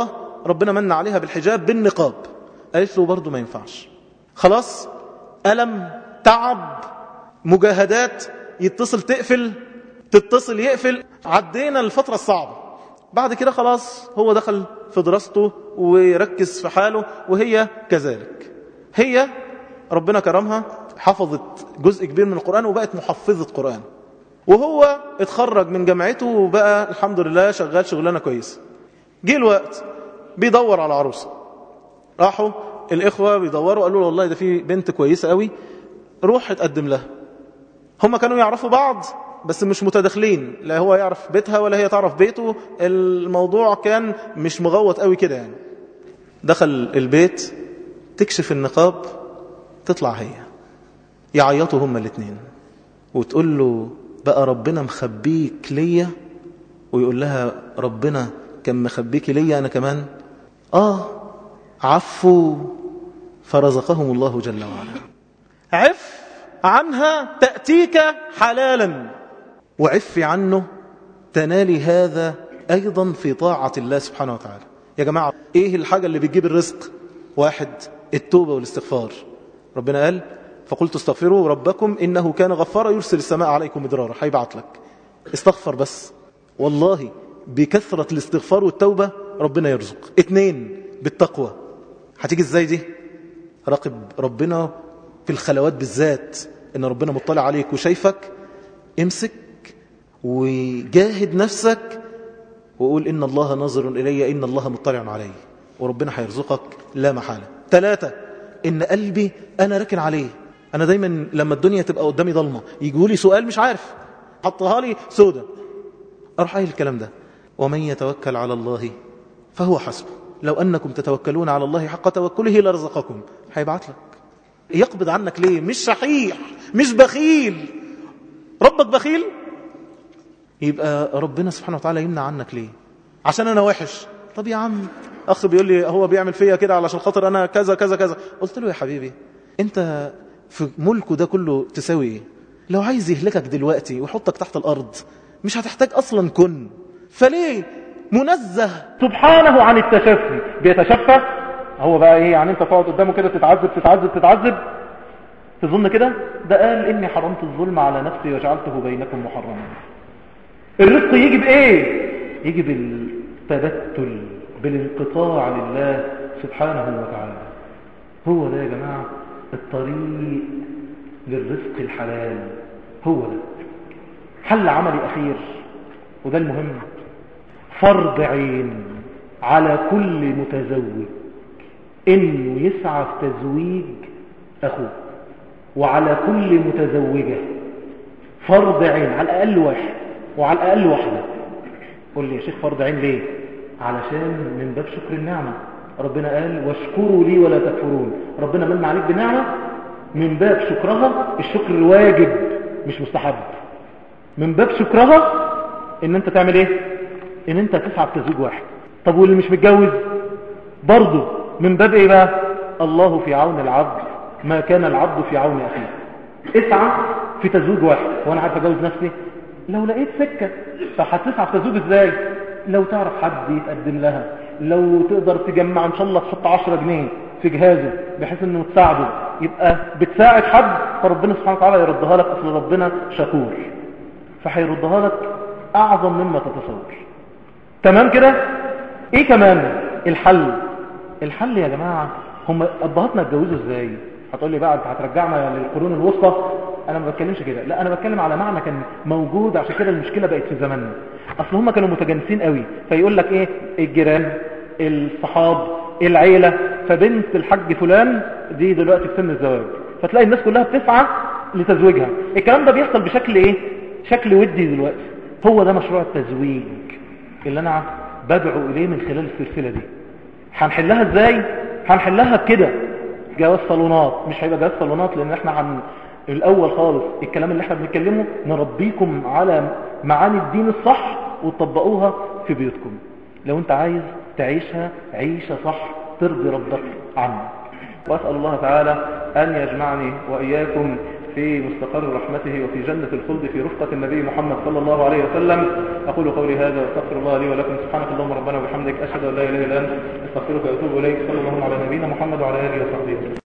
ربنا من عليها بالحجاب بالنقاب. قالت له برضو ما ينفعش. خلاص، ألم، تعب، مجاهدات، يتصل تقفل، تتصل يقفل، عدينا الفترة الصعبة. بعد كده خلاص هو دخل في دراسته ويركز في حاله، وهي كذلك. هي ربنا كرمها، حفظت جزء كبير من القرآن وبقت محفظة قرآن، وهو اتخرج من جامعته وبقى الحمد لله شغال شغلانة كويسة. جه الوقت بيدور على عروسة، راحوا الإخوة بيدوروا، قالوا له والله ده في بنت كويسة قوي، روح اتقدم لها. هم كانوا يعرفوا بعض بس مش متداخلين، لا هو يعرف بيتها ولا هي تعرف بيته، الموضوع كان مش مغوط قوي كده يعني. دخل البيت، تكشف النقاب، تطلع هي، يعيطوا هما الاثنين، وتقول له بقى ربنا مخبيك ليا، ويقول لها ربنا كان مخبيك ليا أنا كمان. آه عفوا فرزقهم الله جل وعلا. عف عنها تأتيك حلالا، وعف عنه تنالي هذا أيضا في طاعة الله سبحانه وتعالى. يا جماعة إيه الحاجة اللي بتجيب الرزق؟ واحد، التوبة والاستغفار. ربنا قال فقلت استغفروا ربكم إنه كان غفارا يرسل السماء عليكم مدرارا، هيبعت لك. استغفر بس، والله بكثرة الاستغفار والتوبة ربنا يرزق. اتنين، بالتقوى. هتيجي ازاي دي؟ راقب ربنا في الخلوات بالذات، ان ربنا مطلع عليك وشايفك. امسك وجاهد نفسك وقول إن الله ناظر إلي، إن الله مطلع علي، وربنا هيرزقك لا محالة. ثلاثة، إن قلبي أنا راكن عليه. أنا دايما لما الدنيا تبقى قدامي ضلمة يجوا لي سؤال مش عارف، حطها لي سودة، أروح قايل الكلام ده: ومن يتوكل على الله فهو حسبه، لو أنكم تتوكلون على الله حق توكله لرزقكم. هيبعت لك. يقبض عنك ليه؟ مش شحيح، مش بخيل. ربك بخيل؟ يبقى ربنا سبحانه وتعالى يمنع عنك ليه؟ عشان أنا وحش. طب يا عم، أخ بيقول لي هو بيعمل فيا كده علشان خاطر أنا كذا كذا كذا. قلت له يا حبيبي، أنت في ملكه ده كله تساوي إيه؟ لو عايز يهلكك دلوقتي ويحطك تحت الأرض مش هتحتاج أصلا كن، فليه؟ منزه سبحانه عن التشفي. بيتشفى هو بقى إيه يعني؟ أنت تقعد قدامه كده تتعذب تتعذب تتعذب تظن كده؟ ده قال إني حرمت الظلم على نفسي وجعلته بينكم محرما. الرزق يجي بإيه؟ يجي بالتبتل، بالانقطاع لله سبحانه وتعالى. هو ده يا جماعة الطريق للرزق الحلال. هو ده حل عملي أخير، وده المهم. فرض عين على كل متزوج إنه يسعى في تزويج أخوه، وعلى كل متزوجة فرض عين على الأقل واحد وعلى الأقل واحدة. قول لي يا شيخ فرض عين ليه؟ علشان من باب شكر النعمة. ربنا قال واشكروا لي ولا تكفرون. ربنا من عليك بنعمة، من باب شكرها الشكر الواجب مش مستحب. من باب شكرها ان انت تعمل ايه؟ ان انت تسعى بتزوج واحد. طب واللي مش متجوز برضه من باب ايه بقى؟ الله في عون العبد ما كان العبد في عون اخيه. اسعى في تزوج واحد. وانا عارف اجوز نفسي؟ لو لقيت سكة. فهتسعى في تزوج ازاي؟ لو تعرف حد يتقدم لها، لو تقدر تجمع ان شاء الله تحط عشرة جنيه في جهازه بحيث انه تساعده، يبقى بتساعد حد، فربنا سبحانه وتعالى يردها لك. اصل ربنا شكور فهيردها لك اعظم مما تتصور. تمام كده؟ ايه كمان الحل؟ الحل يا جماعة، هم ابهاتنا اتجوزوا ازاي؟ هتقول لي بقى انت هترجعنا للقرون الوسطى. انا ما بتكلمش كده، لا انا بتكلم على معنى كان موجود، عشان كده المشكلة بقت في زماننا. اصل هم كانوا متجانسين قوي، فيقول لك ايه؟ الجيران، الصحاب، العيلة. فبنت الحاج فلان دي دلوقتي في سن الزواج، فتلاقي الناس كلها بتسعى لتزويجها. الكلام ده بيحصل بشكل ايه؟ شكل ودي دلوقتي. هو ده مشروع التزويج اللي انا بدعو اليه من خلال السلسلة دي. هنحلها ازاي؟ هنحلها بكده: جواز صالونات. مش هيبقى جواز صالونات لان احنا عن الاول خالص الكلام اللي احنا بنتكلمه نربيكم على معاني الدين الصح وتطبقوها في بيوتكم. لو انت عايز تعيشها عيشة صح ترضي ربك عنك. واسأل الله تعالى ان يجمعني واياكم في مستقر رحمته وفي جنة الخلد في رفقة النبي محمد صلى الله عليه وسلم. أقول قولي هذا واستغفر الله لي ولكم. سبحانك اللهم ربنا وبحمدك، أشهد أن لا إله إلا أنت، أستغفرك وأتوب إليك. صلى الله على نبينا محمد وعلى آله وصحبه.